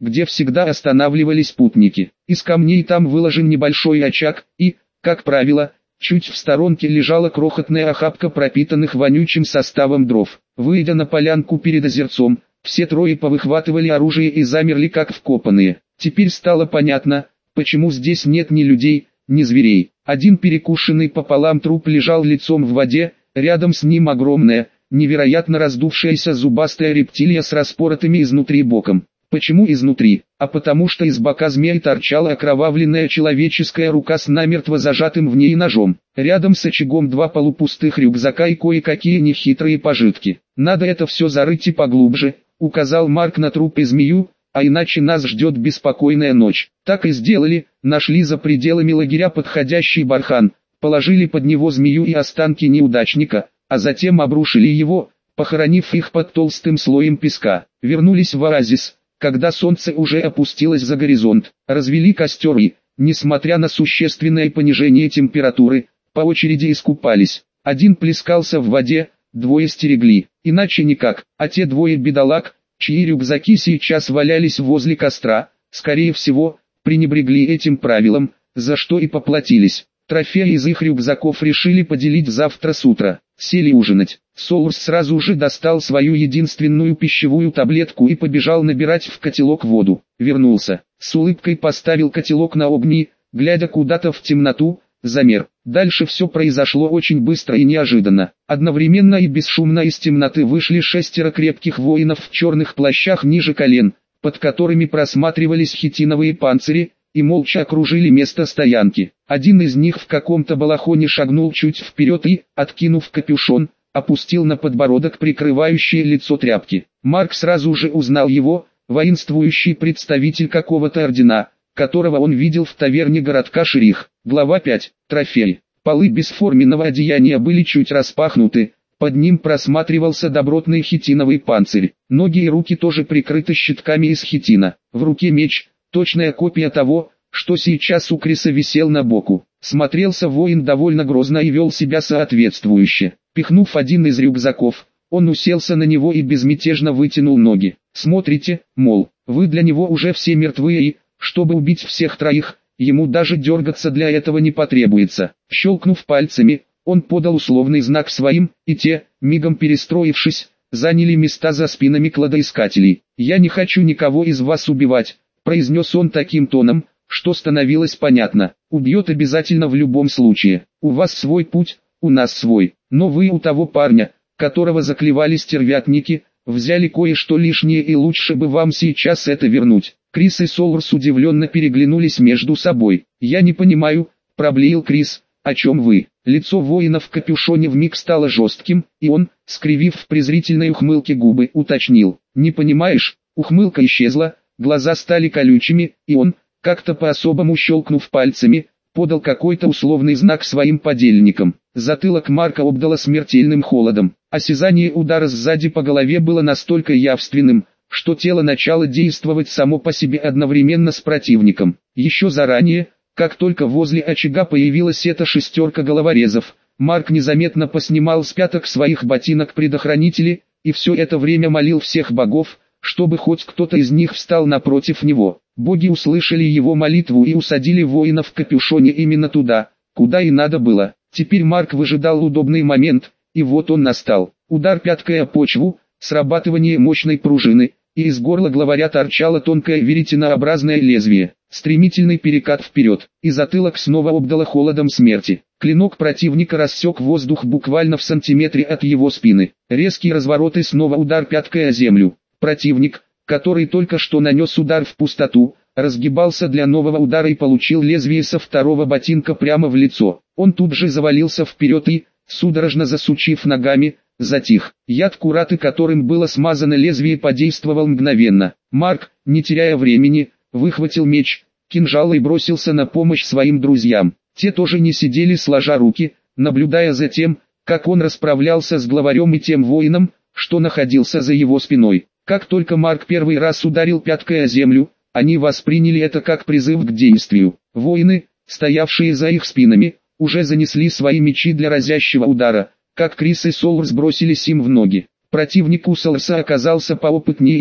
Speaker 1: где всегда останавливались путники. Из камней там выложен небольшой очаг, и, как правило, чуть в сторонке лежала крохотная охапка пропитанных вонючим составом дров. Выйдя на полянку перед озерцом, все трое повыхватывали оружие и замерли как вкопанные. Теперь стало понятно, почему здесь нет ни людей, ни зверей. Один перекушенный пополам труп лежал лицом в воде, рядом с ним огромная, невероятно раздувшаяся зубастая рептилия с распоротыми изнутри боком. Почему изнутри? А потому что из бока змеи торчала окровавленная человеческая рука с намертво зажатым в ней ножом. Рядом с очагом два полупустых рюкзака и кое-какие нехитрые пожитки. «Надо это все зарыть и поглубже», — указал Марк на труп и змею, «а иначе нас ждет беспокойная ночь». Так и сделали, нашли за пределами лагеря подходящий бархан, положили под него змею и останки неудачника, а затем обрушили его, похоронив их под толстым слоем песка. Вернулись в оазис, когда солнце уже опустилось за горизонт, развели костер и, несмотря на существенное понижение температуры, по очереди искупались. Один плескался в воде, двое стерегли, иначе никак, а те двое бедолаг, чьи рюкзаки сейчас валялись возле костра, скорее всего, пренебрегли этим правилом, за что и поплатились. Трофеи из их рюкзаков решили поделить завтра с утра. Сели ужинать. Солурс сразу же достал свою единственную пищевую таблетку и побежал набирать в котелок воду. Вернулся. С улыбкой поставил котелок на огни, глядя куда-то в темноту, замер. Дальше все произошло очень быстро и неожиданно. Одновременно и бесшумно из темноты вышли шестеро крепких воинов в черных плащах ниже колен, под которыми просматривались хитиновые панцири, и молча окружили место стоянки. Один из них в каком-то балахоне шагнул чуть вперед и, откинув капюшон, опустил на подбородок прикрывающее лицо тряпки. Марк сразу же узнал его, воинствующий представитель какого-то ордена, которого он видел в таверне городка Шерих. Глава пять. Трофей. Полы бесформенного одеяния были чуть распахнуты, под ним просматривался добротный хитиновый панцирь. Ноги и руки тоже прикрыты щитками из хитина. В руке меч, точная копия того, что сейчас у Криса висел на боку. Смотрелся воин довольно грозно и вел себя соответствующе. Пихнув один из рюкзаков, он уселся на него и безмятежно вытянул ноги. «Смотрите, мол, вы для него уже все мертвы и, чтобы убить всех троих, ему даже дергаться для этого не потребуется». Щелкнув пальцами, он подал условный знак своим, и те, мигом перестроившись, заняли места за спинами кладоискателей. «Я не хочу никого из вас убивать», — произнес он таким тоном, что становилось понятно. «Убьет обязательно в любом случае. У вас свой путь, у нас свой. Но вы у того парня, которого заклевали стервятники, взяли кое-что лишнее, и лучше бы вам сейчас это вернуть». Крис и Солурс удивленно переглянулись между собой. «Я не понимаю», — проблеял Крис, — «о чем вы?» Лицо воина в капюшоне вмиг стало жестким, и он, скривив в презрительной ухмылке губы, уточнил. «Не понимаешь?» Ухмылка исчезла, глаза стали колючими, и он, как-то по-особому щелкнув пальцами, подал какой-то условный знак своим подельникам. Затылок Марка обдало смертельным холодом. Осязание удара сзади по голове было настолько явственным, что тело начало действовать само по себе одновременно с противником. Еще заранее, как только возле очага появилась эта шестерка головорезов, Марк незаметно поснимал с пяток своих ботинок предохранители, и все это время молил всех богов, чтобы хоть кто-то из них встал напротив него. Боги услышали его молитву и усадили воина в капюшоне именно туда, куда и надо было. Теперь Марк выжидал удобный момент, и вот он настал. Удар пяткой о почву, срабатывание мощной пружины, и из горла главаря торчало тонкое веретенообразное лезвие. Стремительный перекат вперед, и затылок снова обдало холодом смерти. Клинок противника рассек воздух буквально в сантиметре от его спины. Резкий разворот и снова удар пяткой о землю. Противник, который только что нанес удар в пустоту, разгибался для нового удара и получил лезвие со второго ботинка прямо в лицо. Он тут же завалился вперед и, судорожно засучив ногами, затих. Яд кураты, которым было смазано лезвие, подействовал мгновенно. Марк, не теряя времени, выхватил меч, кинжал и бросился на помощь своим друзьям. Те тоже не сидели сложа руки, наблюдая за тем, как он расправлялся с главарем и тем воином, что находился за его спиной. Как только Марк первый раз ударил пяткой о землю, они восприняли это как призыв к действию. Воины, стоявшие за их спинами, уже занесли свои мечи для разящего удара, как Крис и Солурс бросились им в ноги. Противник у Солурса оказался поопытнее и,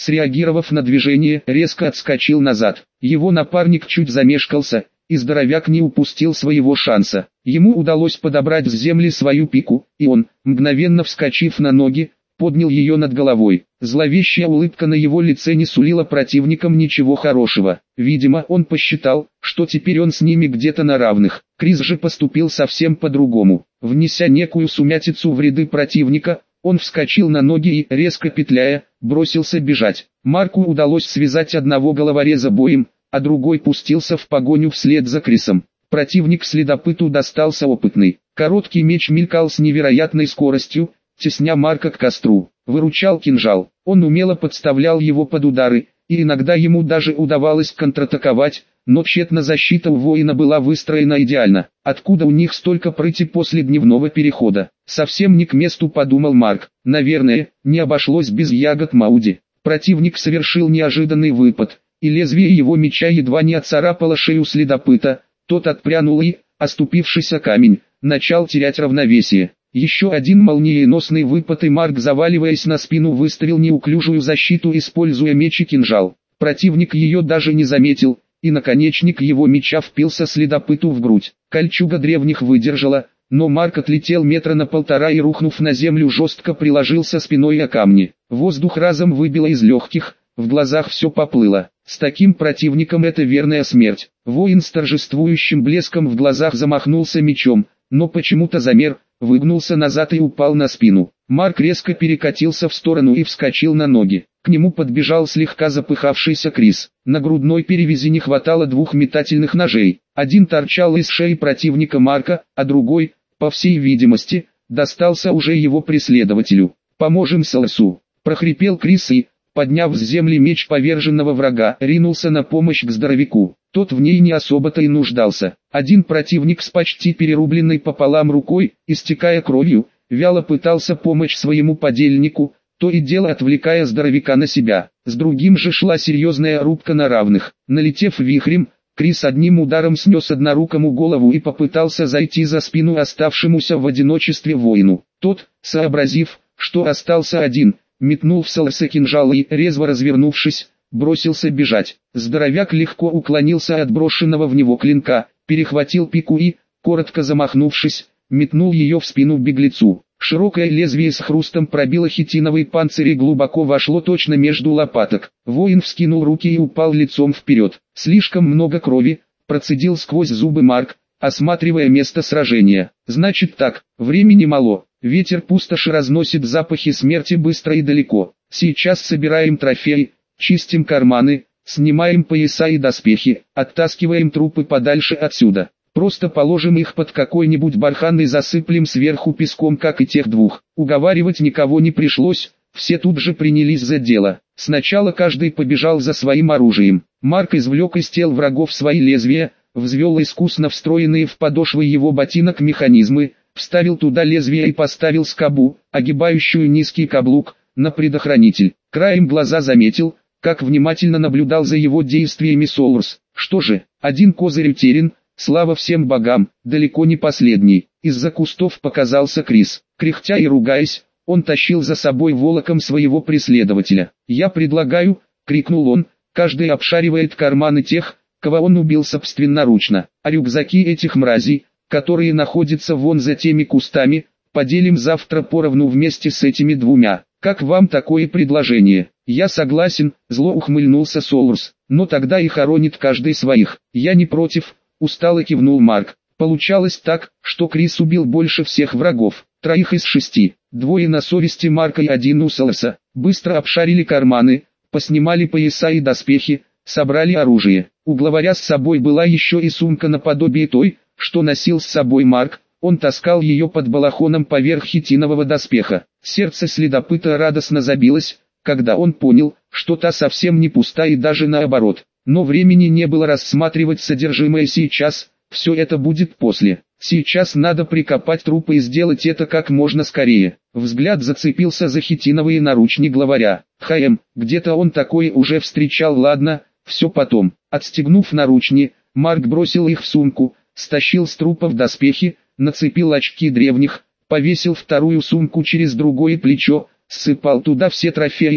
Speaker 1: среагировав на движение, резко отскочил назад. Его напарник чуть замешкался, и здоровяк не упустил своего шанса. Ему удалось подобрать с земли свою пику, и он, мгновенно вскочив на ноги, поднял ее над головой. Зловещая улыбка на его лице не сулила противникам ничего хорошего. Видимо, он посчитал, что теперь он с ними где-то на равных. Крис же поступил совсем по-другому. Внеся некую сумятицу в ряды противника, он вскочил на ноги и, резко петляя, бросился бежать. Марку удалось связать одного головореза боем, а другой пустился в погоню вслед за Крисом. Противник следопыту достался опытный. Короткий меч мелькал с невероятной скоростью, тесня Марка к костру. Выручал кинжал. Он умело подставлял его под удары, и иногда ему даже удавалось контратаковать, но тщетно защита у воина была выстроена идеально. Откуда у них столько прыти после дневного перехода? Совсем не к месту, подумал Марк. Наверное, не обошлось без ягод Мауди. Противник совершил неожиданный выпад, и лезвие его меча едва не отцарапало шею следопыта. Тот отпрянул и, оступившись о камень, начал терять равновесие. Еще один молниеносный выпад, и Марк, заваливаясь на спину, выставил неуклюжую защиту, используя меч и кинжал. Противник ее даже не заметил, и наконечник его меча впился следопыту в грудь. Кольчуга древних выдержала, но Марк отлетел метра на полтора и, рухнув на землю, жестко приложился спиной о камни. Воздух разом выбило из легких, в глазах все поплыло. С таким противником это верная смерть. Воин с торжествующим блеском в глазах замахнулся мечом, но почему-то замер, выгнулся назад и упал на спину. Марк резко перекатился в сторону и вскочил на ноги. К нему подбежал слегка запыхавшийся Крис. На грудной перевязи не хватало двух метательных ножей. Один торчал из шеи противника Марка, а другой, по всей видимости, достался уже его преследователю. «Поможем Солосу!» – прохрипел Крис и, подняв с земли меч поверженного врага, ринулся на помощь к здоровяку. Тот в ней не особо-то и нуждался. Один противник с почти перерубленной пополам рукой, истекая кровью, вяло пытался помочь своему подельнику, то и дело отвлекая здоровяка на себя. С другим же шла серьезная рубка на равных. Налетев вихрем, Крис одним ударом снес однорукому голову и попытался зайти за спину оставшемуся в одиночестве воину. Тот, сообразив, что остался один, метнул в Солоса кинжал и, резво развернувшись, бросился бежать. Здоровяк легко уклонился от брошенного в него клинка, перехватил пику и, коротко замахнувшись, метнул ее в спину беглецу. Широкое лезвие с хрустом пробило хитиновый панцирь и глубоко вошло точно между лопаток. Воин вскинул руки и упал лицом вперед. Слишком много крови, процедил сквозь зубы Марк, осматривая место сражения. Значит так, времени мало. Ветер пустоши разносит запахи смерти быстро и далеко. Сейчас собираем трофеи, чистим карманы, снимаем пояса и доспехи, оттаскиваем трупы подальше отсюда. Просто положим их под какой-нибудь бархан и засыплем сверху песком, как и тех двух. Уговаривать никого не пришлось, все тут же принялись за дело. Сначала каждый побежал за своим оружием. Марк извлек из тел врагов свои лезвия, взвел искусно встроенные в подошвы его ботинок механизмы, вставил туда лезвие и поставил скобу, огибающую низкий каблук, на предохранитель. Краем глаза заметил, как внимательно наблюдал за его действиями Солурс. Что же, один козырь утерян, слава всем богам, далеко не последний. Из-за кустов показался Крис. Кряхтя и ругаясь, он тащил за собой волоком своего преследователя. «Я предлагаю», — крикнул он, — «каждый обшаривает карманы тех, кого он убил собственноручно, а рюкзаки этих мразей, которые находятся вон за теми кустами, поделим завтра поровну вместе с этими двумя. Как вам такое предложение?» «Я согласен», — зло ухмыльнулся Солурс, — «но тогда и хоронит каждый своих». «Я не против», — устало кивнул Марк. Получалось так, что Крис убил больше всех врагов, троих из шести, двое на совести Марка и один у Солоса. Быстро обшарили карманы, поснимали пояса и доспехи, собрали оружие. У главаря с собой была еще и сумка наподобие той, что носил с собой Марк. Он таскал ее под балахоном поверх хитинового доспеха. Сердце следопыта радостно забилось, когда он понял, что та совсем не пуста и даже наоборот. Но времени не было рассматривать содержимое сейчас, все это будет после. Сейчас надо прикопать трупы и сделать это как можно скорее. Взгляд зацепился за хитиновые наручни главаря. Хм, где-то он такое уже встречал, ладно, все потом. Отстегнув наручни, Марк бросил их в сумку, стащил с трупов доспехи, нацепил очки древних, повесил вторую сумку через другое плечо, ссыпал туда все трофеи,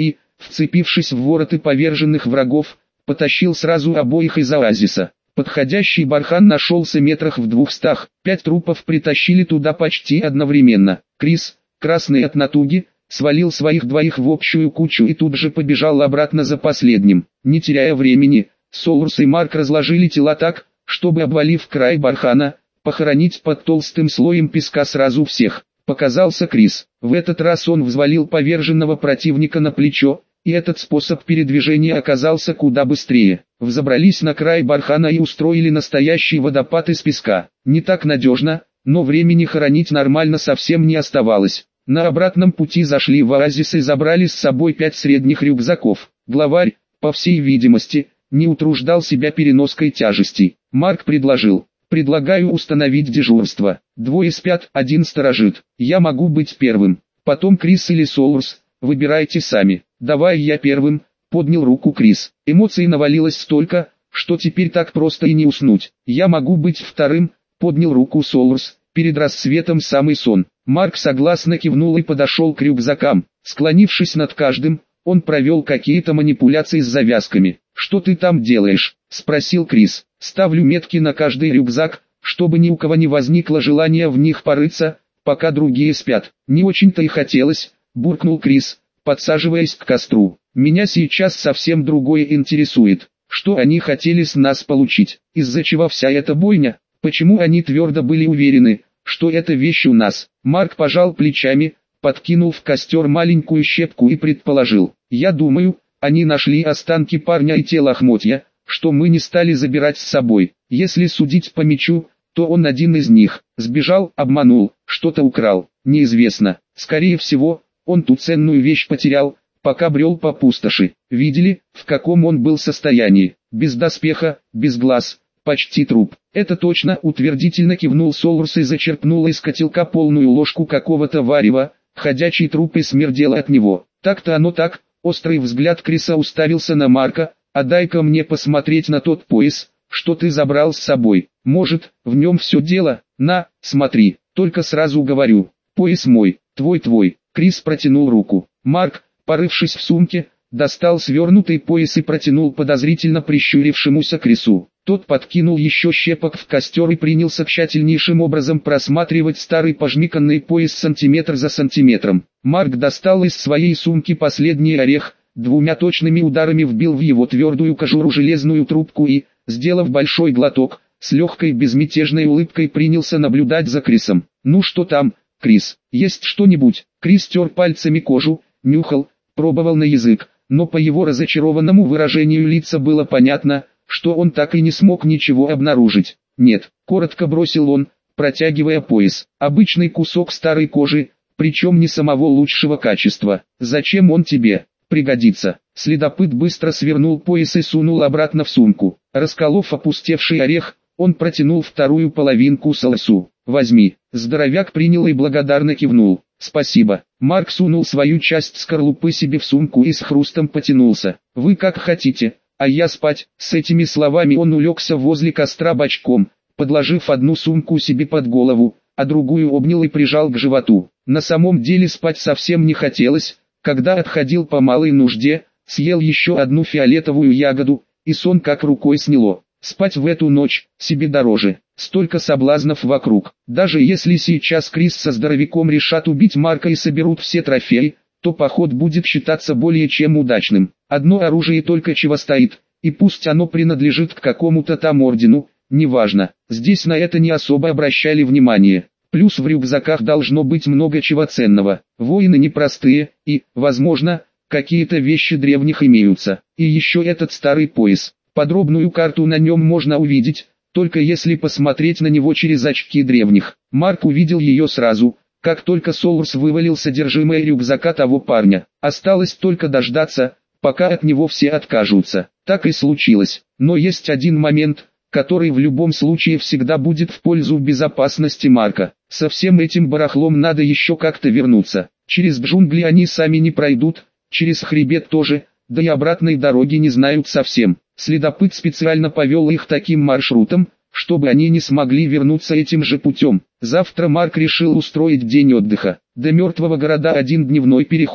Speaker 1: вцепившись в вороты поверженных врагов, потащил сразу обоих из оазиса. Подходящий бархан нашелся метрах в двухстах, пять трупов притащили туда почти одновременно. Крис, красный от натуги, свалил своих двоих в общую кучу и тут же побежал обратно за последним. Не теряя времени, Солурс и Марк разложили тела так, чтобы, обвалив край бархана, похоронить под толстым слоем песка сразу всех. Показался Крис. В этот раз он взвалил поверженного противника на плечо, и этот способ передвижения оказался куда быстрее. Взобрались на край бархана и устроили настоящий водопад из песка. Не так надежно, но времени хоронить нормально совсем не оставалось. На обратном пути зашли в оазис и забрали с собой пять средних рюкзаков. Главарь, по всей видимости, не утруждал себя переноской тяжестей. Марк предложил: «Предлагаю установить дежурство. Двое спят, один сторожит. Я могу быть первым. Потом Крис или Солурс, выбирайте сами». «Давай я первым», — поднял руку Крис. Эмоций навалилось столько, что теперь так просто и не уснуть. «Я могу быть вторым», — поднял руку Солурс. «Перед рассветом самый сон». Марк согласно кивнул и подошел к рюкзакам. Склонившись над каждым, он провел какие-то манипуляции с завязками. «Что ты там делаешь?» — спросил Крис. «Ставлю метки на каждый рюкзак, чтобы ни у кого не возникло желания в них порыться, пока другие спят». «Не очень-то и хотелось», — буркнул Крис, подсаживаясь к костру. «Меня сейчас совсем другое интересует. Что они хотели с нас получить? Из-за чего вся эта бойня? Почему они твердо были уверены, что эта вещь у нас?» Марк пожал плечами, подкинул в костер маленькую щепку и предположил: «Я думаю, они нашли останки парня и те лохмотья, что мы не стали забирать с собой. Если судить по мечу, то он один из них. Сбежал, обманул, что-то украл, неизвестно. Скорее всего, он ту ценную вещь потерял, пока брел по пустоши. Видели, в каком он был состоянии? Без доспеха, без глаз, почти труп». «Это точно», — утвердительно кивнул Солурс и зачерпнул из котелка полную ложку какого-то варева. Ходячий труп и смердел от него. «Так-то оно так». Острый взгляд Криса уставился на Марка. «А дай-ка мне посмотреть на тот пояс, что ты забрал с собой. Может, в нем все дело? На, смотри, только сразу говорю, пояс мой, твой-твой». Крис протянул руку. Марк, порывшись в сумке, достал свернутый пояс и протянул подозрительно прищурившемуся Крису. Тот подкинул еще щепок в костер и принялся тщательнейшим образом просматривать старый пожмиканный пояс сантиметр за сантиметром. Марк достал из своей сумки последний орех, двумя точными ударами вбил в его твердую кожуру железную трубку и, сделав большой глоток, с легкой безмятежной улыбкой принялся наблюдать за Крисом. «Ну что там, Крис, есть что-нибудь?» Крис тер пальцами кожу, нюхал, пробовал на язык, но по его разочарованному выражению лица было понятно, что он так и не смог ничего обнаружить. «Нет», — коротко бросил он, протягивая пояс. «Обычный кусок старой кожи, причем не самого лучшего качества. Зачем он тебе? Пригодится». Следопыт быстро свернул пояс и сунул обратно в сумку. Расколов опустевший орех, он протянул вторую половинку Солурсу. «Возьми». Здоровяк принял и благодарно кивнул. «Спасибо». Марк сунул свою часть скорлупы себе в сумку и с хрустом потянулся. «Вы как хотите, а я спать». С этими словами он улегся возле костра бочком, подложив одну сумку себе под голову, а другую обнял и прижал к животу. На самом деле спать совсем не хотелось. Когда отходил по малой нужде, съел еще одну фиолетовую ягоду, и сон как рукой сняло. Спать в эту ночь себе дороже. Столько соблазнов вокруг. Даже если сейчас Крис со здоровяком решат убить Марка и соберут все трофеи, то поход будет считаться более чем удачным. Одно оружие только чего стоит, и пусть оно принадлежит к какому-то там ордену, неважно. Здесь на это не особо обращали внимание. Плюс в рюкзаках должно быть много чего ценного. Воины непростые, и, возможно, какие-то вещи древних имеются. И еще этот старый пояс. Подробную карту на нем можно увидеть, только если посмотреть на него через очки древних. Марк увидел ее сразу, как только Солурс вывалил содержимое рюкзака того парня. Осталось только дождаться, пока от него все откажутся. Так и случилось. Но есть один момент, который в любом случае всегда будет в пользу безопасности Марка. Со всем этим барахлом надо еще как-то вернуться. Через джунгли они сами не пройдут, через хребет тоже, да и обратной дороги не знают совсем. Следопыт специально повел их таким маршрутом, чтобы они не смогли вернуться этим же путем. Завтра Марк решил устроить день отдыха. До мертвого города один дневной переход,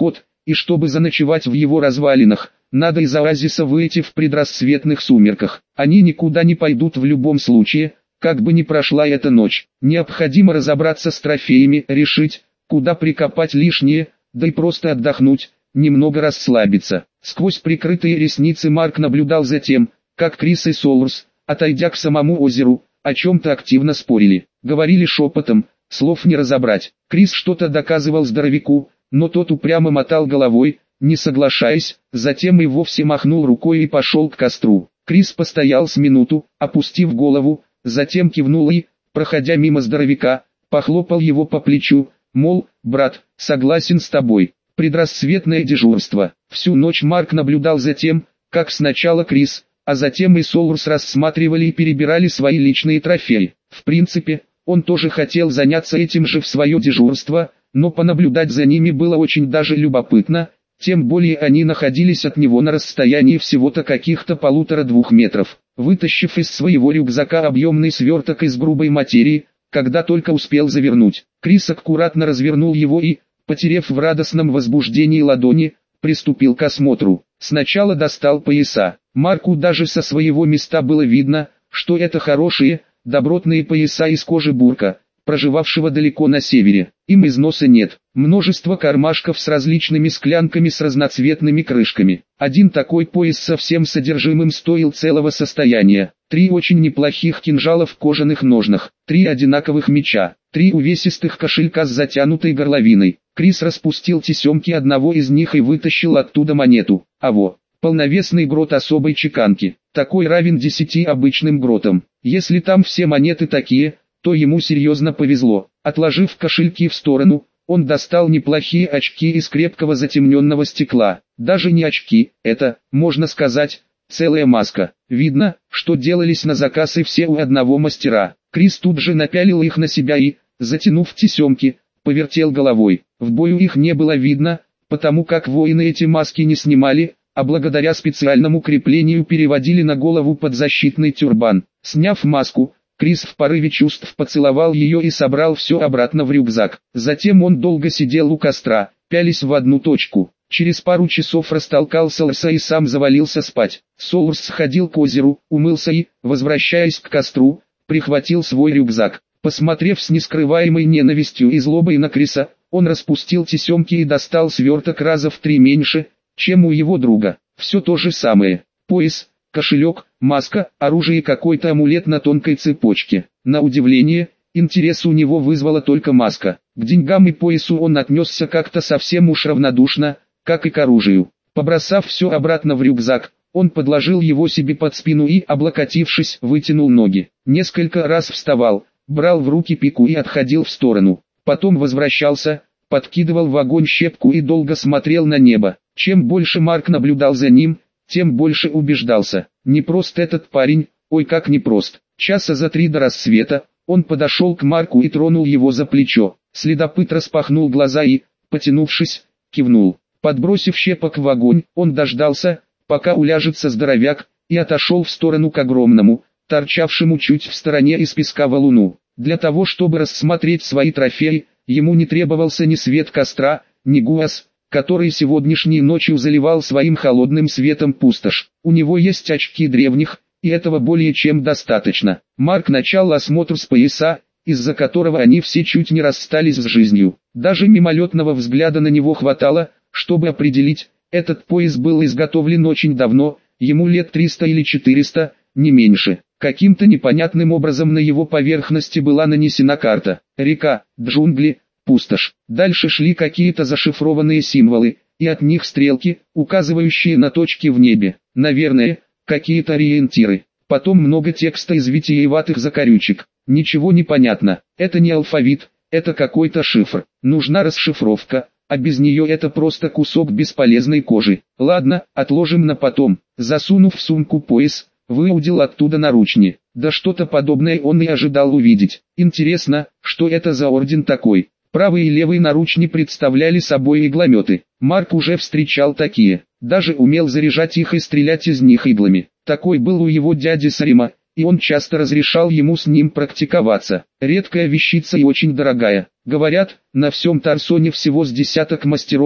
Speaker 1: и чтобы заночевать в его развалинах, надо из оазиса выйти в предрассветных сумерках. Они никуда не пойдут в любом случае, как бы ни прошла эта ночь. Необходимо разобраться с трофеями, решить, куда прикопать лишнее, да и просто отдохнуть, немного расслабиться. Сквозь прикрытые ресницы Марк наблюдал за тем, как Крис и Солурс, отойдя к самому озеру, о чем-то активно спорили. Говорили шепотом, слов не разобрать. Крис что-то доказывал здоровяку, но тот упрямо мотал головой, не соглашаясь, затем и вовсе махнул рукой и пошел к костру. Крис постоял с минуту, опустив голову, затем кивнул и, проходя мимо здоровяка, похлопал его по плечу, мол, брат, согласен с тобой. Предрассветное дежурство. Всю ночь Марк наблюдал за тем, как сначала Крис, а затем и Солурс рассматривали и перебирали свои личные трофеи. В принципе, он тоже хотел заняться этим же в свое дежурство, но понаблюдать за ними было очень даже любопытно, тем более они находились от него на расстоянии всего-то каких-то полутора-двух метров. Вытащив из своего рюкзака объемный сверток из грубой материи, когда только успел завернуть, Крис аккуратно развернул его и, потерев в радостном возбуждении ладони, приступил к осмотру. Сначала достал пояса. Марку даже со своего места было видно, что это хорошие, добротные пояса из кожи бурка, проживавшего далеко на севере. Им износа нет. Множество кармашков с различными склянками с разноцветными крышками. Один такой пояс со всем содержимым стоил целого состояния. Три очень неплохих кинжала в кожаных ножнах. Три одинаковых меча. Три увесистых кошелька с затянутой горловиной. Крис распустил тесемки одного из них и вытащил оттуда монету. Аво. Полновесный грот особой чеканки. Такой равен десяти обычным гротам. Если там все монеты такие, то ему серьезно повезло. Отложив кошельки в сторону, он достал неплохие очки из крепкого затемненного стекла. Даже не очки, это, можно сказать, целая маска. Видно, что делались на заказ и все у одного мастера. Крис тут же напялил их на себя и, затянув тесемки, повертел головой. В бою их не было видно, потому как воины эти маски не снимали, а благодаря специальному креплению переводили на голову под защитный тюрбан. Сняв маску, Крис в порыве чувств поцеловал ее и собрал все обратно в рюкзак. Затем он долго сидел у костра, пялись в одну точку. Через пару часов растолкал Солурса и сам завалился спать. Солурс сходил к озеру, умылся и, возвращаясь к костру, прихватил свой рюкзак. Посмотрев с нескрываемой ненавистью и злобой на Криса, он распустил тесемки и достал сверток раза в три меньше, чем у его друга. Все то же самое. Пояс, кошелек, маска, оружие и какой-то амулет на тонкой цепочке. На удивление, интерес у него вызвала только маска. К деньгам и поясу он отнесся как-то совсем уж равнодушно, как и к оружию. Побросав все обратно в рюкзак, он подложил его себе под спину и, облокотившись, вытянул ноги. Несколько раз вставал, брал в руки пику и отходил в сторону. Потом возвращался, подкидывал в огонь щепку и долго смотрел на небо. Чем больше Марк наблюдал за ним, тем больше убеждался. Непрост этот парень, ой как непрост. Часа за три до рассвета, он подошел к Марку и тронул его за плечо. Следопыт распахнул глаза и, потянувшись, кивнул. Подбросив щепок в огонь, он дождался, пока уляжется здоровяк, и отошел в сторону к огромному, торчавшему чуть в стороне из песка валуну. Для того чтобы рассмотреть свои трофеи, ему не требовался ни свет костра, ни гуас, который сегодняшней ночью заливал своим холодным светом пустошь. У него есть очки древних, и этого более чем достаточно. Марк начал осмотр с пояса, из-за которого они все чуть не расстались с жизнью. Даже мимолетного взгляда на него хватало, чтобы определить, этот пояс был изготовлен очень давно, ему лет триста или четыреста, не меньше. Каким-то непонятным образом на его поверхности была нанесена карта. Река, джунгли, пустошь. Дальше шли какие-то зашифрованные символы, и от них стрелки, указывающие на точки в небе. Наверное, какие-то ориентиры. Потом много текста из витиеватых закорючек. Ничего не понятно. Это не алфавит, это какой-то шифр. Нужна расшифровка, а без нее это просто кусок бесполезной кожи. Ладно, отложим на потом. Засунув в сумку пояс, выудил оттуда наручни. Да что-то подобное он и ожидал увидеть. Интересно, что это за орден такой? Правый и левый наручни представляли собой иглометы. Марк уже встречал такие. Даже умел заряжать их и стрелять из них иглами. Такой был у его дяди Сарима, и он часто разрешал ему с ним практиковаться. Редкая вещица и очень дорогая. Говорят, на всем Тарсоне всего с десяток мастеров,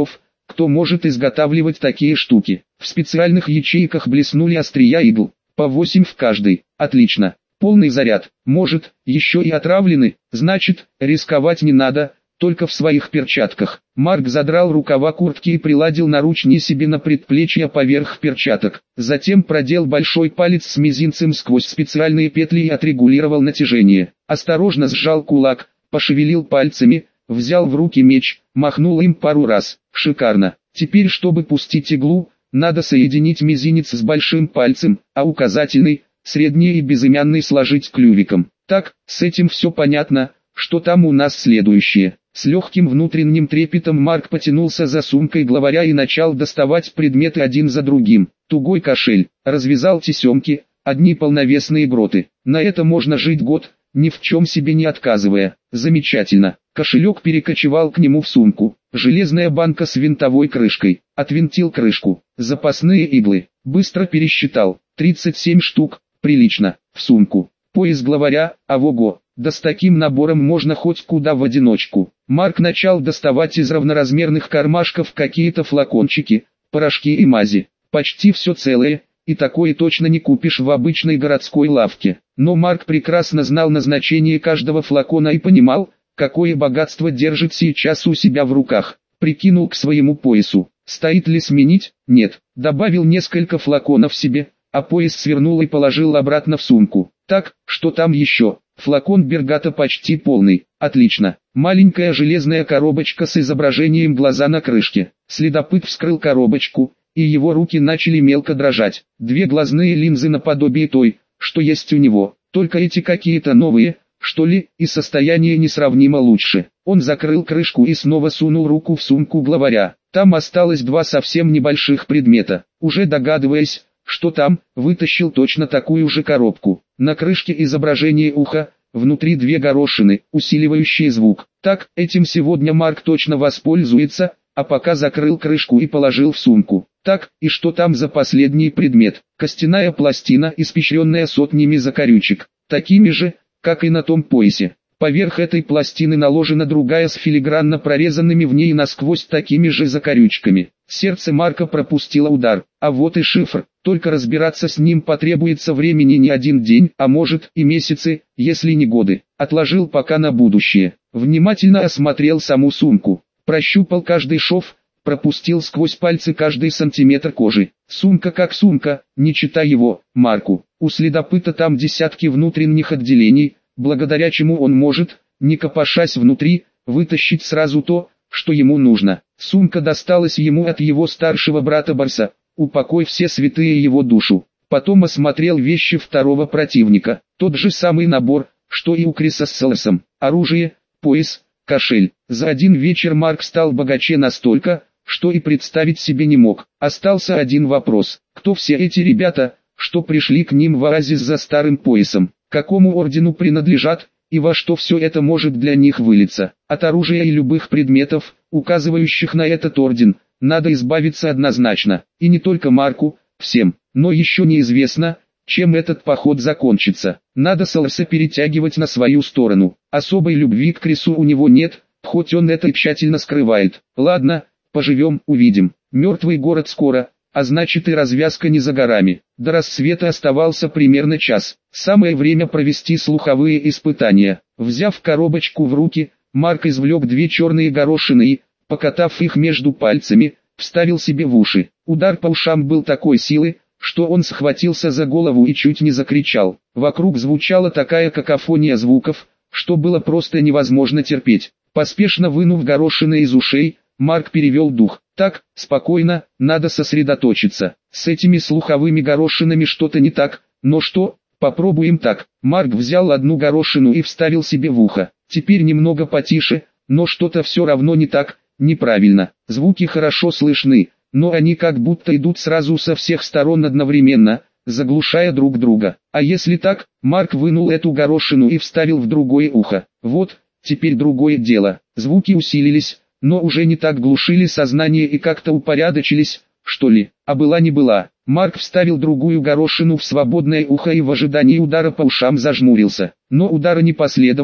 Speaker 1: кто может изготавливать такие штуки. В специальных ячейках блеснули острия игл, по восемь в каждой. Отлично. Полный заряд. Может, еще и отравлены, значит, рисковать не надо, только в своих перчатках. Марк задрал рукава куртки и приладил наручни себе на предплечье поверх перчаток. Затем продел большой палец с мизинцем сквозь специальные петли и отрегулировал натяжение. Осторожно сжал кулак, пошевелил пальцами, взял в руки меч, махнул им пару раз. Шикарно. Теперь, чтобы пустить иглу, надо соединить мизинец с большим пальцем, а указательный, средний и безымянный сложить клювиком. Так, с этим все понятно. Что там у нас следующее? С легким внутренним трепетом Марк потянулся за сумкой главаря и начал доставать предметы один за другим. Тугой кошель, развязал тесемки, одни полновесные гроты. На это можно жить год, ни в чем себе не отказывая. Замечательно. Кошелек перекочевал к нему в сумку. Железная банка с винтовой крышкой. Отвинтил крышку. Запасные иглы. Быстро пересчитал. тридцать семь штук. Прилично. В сумку. Пояс главаря, авого. Да с таким набором можно хоть куда в одиночку. Марк начал доставать из равноразмерных кармашков какие-то флакончики, порошки и мази. Почти все целое, и такое точно не купишь в обычной городской лавке. Но Марк прекрасно знал назначение каждого флакона и понимал, какое богатство держит сейчас у себя в руках. Прикинул к своему поясу. Стоит ли сменить? Нет. Добавил несколько флаконов себе, а пояс свернул и положил обратно в сумку. Так, что там еще? Флакон Бергата почти полный. Отлично. Маленькая железная коробочка с изображением глаза на крышке. Следопыт вскрыл коробочку, и его руки начали мелко дрожать. Две глазные линзы наподобие той, что есть у него. Только эти какие-то новые, что ли, и состояние несравнимо лучше. Он закрыл крышку и снова сунул руку в сумку главаря. Там осталось два совсем небольших предмета. Уже догадываясь, что там, вытащил точно такую же коробку. На крышке изображение уха, внутри две горошины, усиливающие звук. Так, этим сегодня Марк точно воспользуется, а пока закрыл крышку и положил в сумку. Так, и что там за последний предмет? Костяная пластина, испещренная сотнями закорючек, такими же, как и на том поясе. Поверх этой пластины наложена другая с филигранно прорезанными в ней насквозь такими же закорючками. Сердце Марка пропустило удар, а вот и шифр, только разбираться с ним потребуется времени не один день, а может и месяцы, если не годы. Отложил пока на будущее. Внимательно осмотрел саму сумку, прощупал каждый шов, пропустил сквозь пальцы каждый сантиметр кожи. Сумка как сумка, не читай его, Марку. У следопыта там десятки внутренних отделений, благодаря чему он может, не копошась внутри, вытащить сразу то, что ему нужно. Сумка досталась ему от его старшего брата Барса, упокой все святые его душу. Потом осмотрел вещи второго противника, тот же самый набор, что и у Криса с Селосом. Оружие, пояс, кошель. За один вечер Марк стал богаче настолько, что и представить себе не мог. Остался один вопрос: кто все эти ребята, что пришли к ним в оазис за старым поясом? Какому ордену принадлежат, и во что все это может для них вылиться? От оружия и любых предметов, указывающих на этот орден, надо избавиться однозначно. И не только Марку, всем. Но еще неизвестно, чем этот поход закончится. Надо Селоса перетягивать на свою сторону. Особой любви к Крису у него нет, хоть он это и тщательно скрывает. Ладно, поживем, увидим. Мертвый город скоро, а значит и развязка не за горами. До рассвета оставался примерно час. Самое время провести слуховые испытания. Взяв коробочку в руки, Марк извлек две черные горошины и, покатав их между пальцами, вставил себе в уши. Удар по ушам был такой силы, что он схватился за голову и чуть не закричал. Вокруг звучала такая какофония звуков, что было просто невозможно терпеть. Поспешно вынув горошины из ушей, Марк перевел дух. Так, спокойно, надо сосредоточиться. С этими слуховыми горошинами что-то не так, но что? Попробуем так. Марк взял одну горошину и вставил себе в ухо. Теперь немного потише, но что-то все равно не так, неправильно. Звуки хорошо слышны, но они как будто идут сразу со всех сторон одновременно, заглушая друг друга. А если так? Марк вынул эту горошину и вставил в другое ухо. Вот, теперь другое дело. Звуки усилились, но уже не так глушили сознание и как-то упорядочились, что ли. А была не была. Марк вставил другую горошину в свободное ухо и в ожидании удара по ушам зажмурился. Но удара не последовало,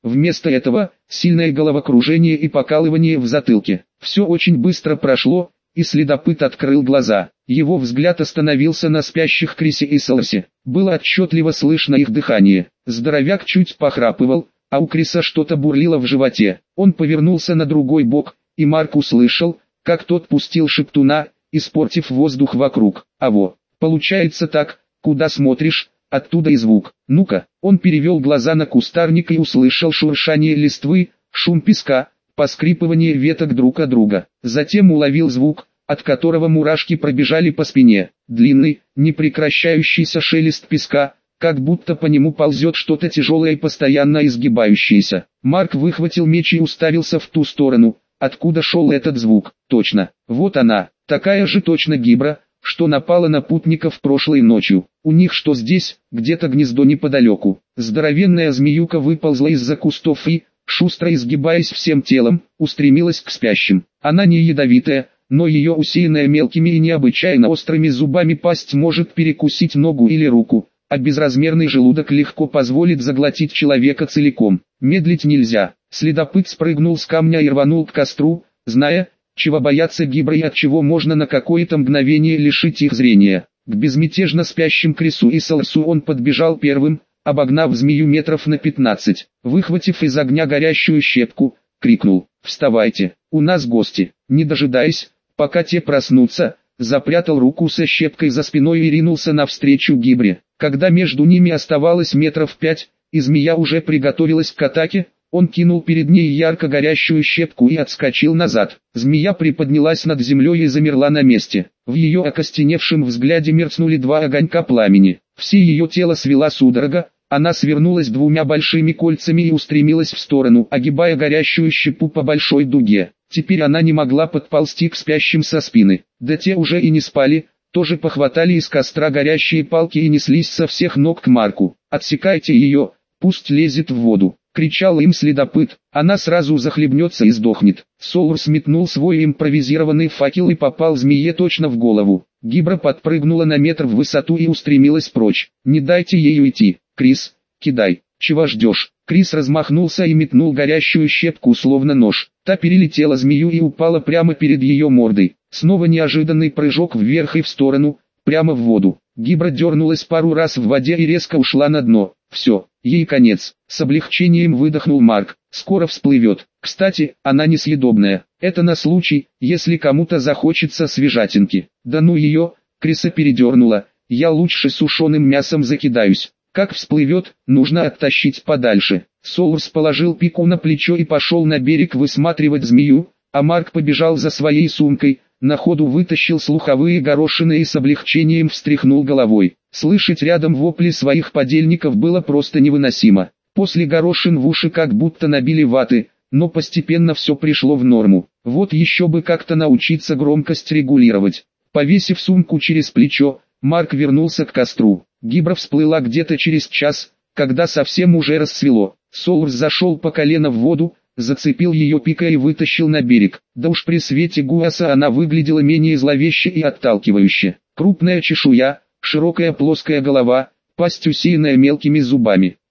Speaker 1: Вместо этого, сильное головокружение и покалывание в затылке. Все очень быстро прошло, и следопыт открыл глаза. Его взгляд остановился на спящих Крисе и Соларсе. Было отчетливо слышно их дыхание. Здоровяк чуть похрапывал, а у Криса что-то бурлило в животе. Он повернулся на другой бок, и Марк услышал, как тот пустил шептуна, испортив воздух вокруг. А во, получается так, куда смотришь, оттуда и звук. Ну-ка, он перевел глаза на кустарник и услышал шуршание листвы, шум песка, поскрипывание веток друг от друга. Затем уловил звук, от которого мурашки пробежали по спине. Длинный, непрекращающийся шелест песка, как будто по нему ползет что-то тяжелое и постоянно изгибающееся. Марк выхватил меч и уставился в ту сторону, откуда шел этот звук. Точно, вот она, такая же точно гибра, что напала на путников прошлой ночью. У них что здесь, где-то гнездо неподалеку. Здоровенная змеюка выползла из-за кустов и, шустро изгибаясь всем телом, устремилась к спящим. Она не ядовитая, но ее усеянная мелкими и необычайно острыми зубами пасть может перекусить ногу или руку, а безразмерный желудок легко позволит заглотить человека целиком. Медлить нельзя. Следопыт спрыгнул с камня и рванул к костру, зная, чего боятся гибры и от чего можно на какое-то мгновение лишить их зрения. К безмятежно спящим Крису и Соларсу он подбежал первым, обогнав змею метров на пятнадцать. Выхватив из огня горящую щепку, крикнул: «Вставайте, у нас гости!» Не дожидаясь, пока те проснутся, запрятал руку со щепкой за спиной и ринулся навстречу гибре. Когда между ними оставалось метров пять, и змея уже приготовилась к атаке, он кинул перед ней ярко горящую щепку и отскочил назад. Змея приподнялась над землей и замерла на месте. В ее окостеневшем взгляде мерцнули два огонька пламени. Все ее тело свела судорога, она свернулась двумя большими кольцами и устремилась в сторону, огибая горящую щепу по большой дуге. Теперь она не могла подползти к спящим со спины. Да те уже и не спали, тоже похватали из костра горящие палки и неслись со всех ног к Марку. «Отсекайте ее, пусть лезет в воду!» — кричал им следопыт. «Она сразу захлебнется и сдохнет». Соларс метнул свой импровизированный факел и попал змее точно в голову. Гибра подпрыгнула на метр в высоту и устремилась прочь. «Не дайте ей уйти, Крис, кидай, чего ждешь?» Крис размахнулся и метнул горящую щепку словно нож. Та перелетела змею и упала прямо перед ее мордой. Снова неожиданный прыжок вверх и в сторону, прямо в воду. Гибра дернулась пару раз в воде и резко ушла на дно. Все, ей конец. С облегчением выдохнул Марк. Скоро всплывет. Кстати, она несъедобная. Это на случай, если кому-то захочется свежатинки. Да ну ее, Криса передернула. Я лучше сушеным мясом закидаюсь. Как всплывет, нужно оттащить подальше. Соларс положил пику на плечо и пошел на берег высматривать змею, а Марк побежал за своей сумкой, на ходу вытащил слуховые горошины и с облегчением встряхнул головой. Слышать рядом вопли своих подельников было просто невыносимо. После горошин в уши как будто набили ваты, но постепенно все пришло в норму. Вот еще бы как-то научиться громкость регулировать. Повесив сумку через плечо, Марк вернулся к костру. Гибра всплыла где-то через час, когда совсем уже рассвело. Соларс зашел по колено в воду, зацепил ее пикой и вытащил на берег. Да уж при свете гуаса она выглядела менее зловеще и отталкивающе. Крупная чешуя, широкая плоская голова, пасть усеянная мелкими зубами.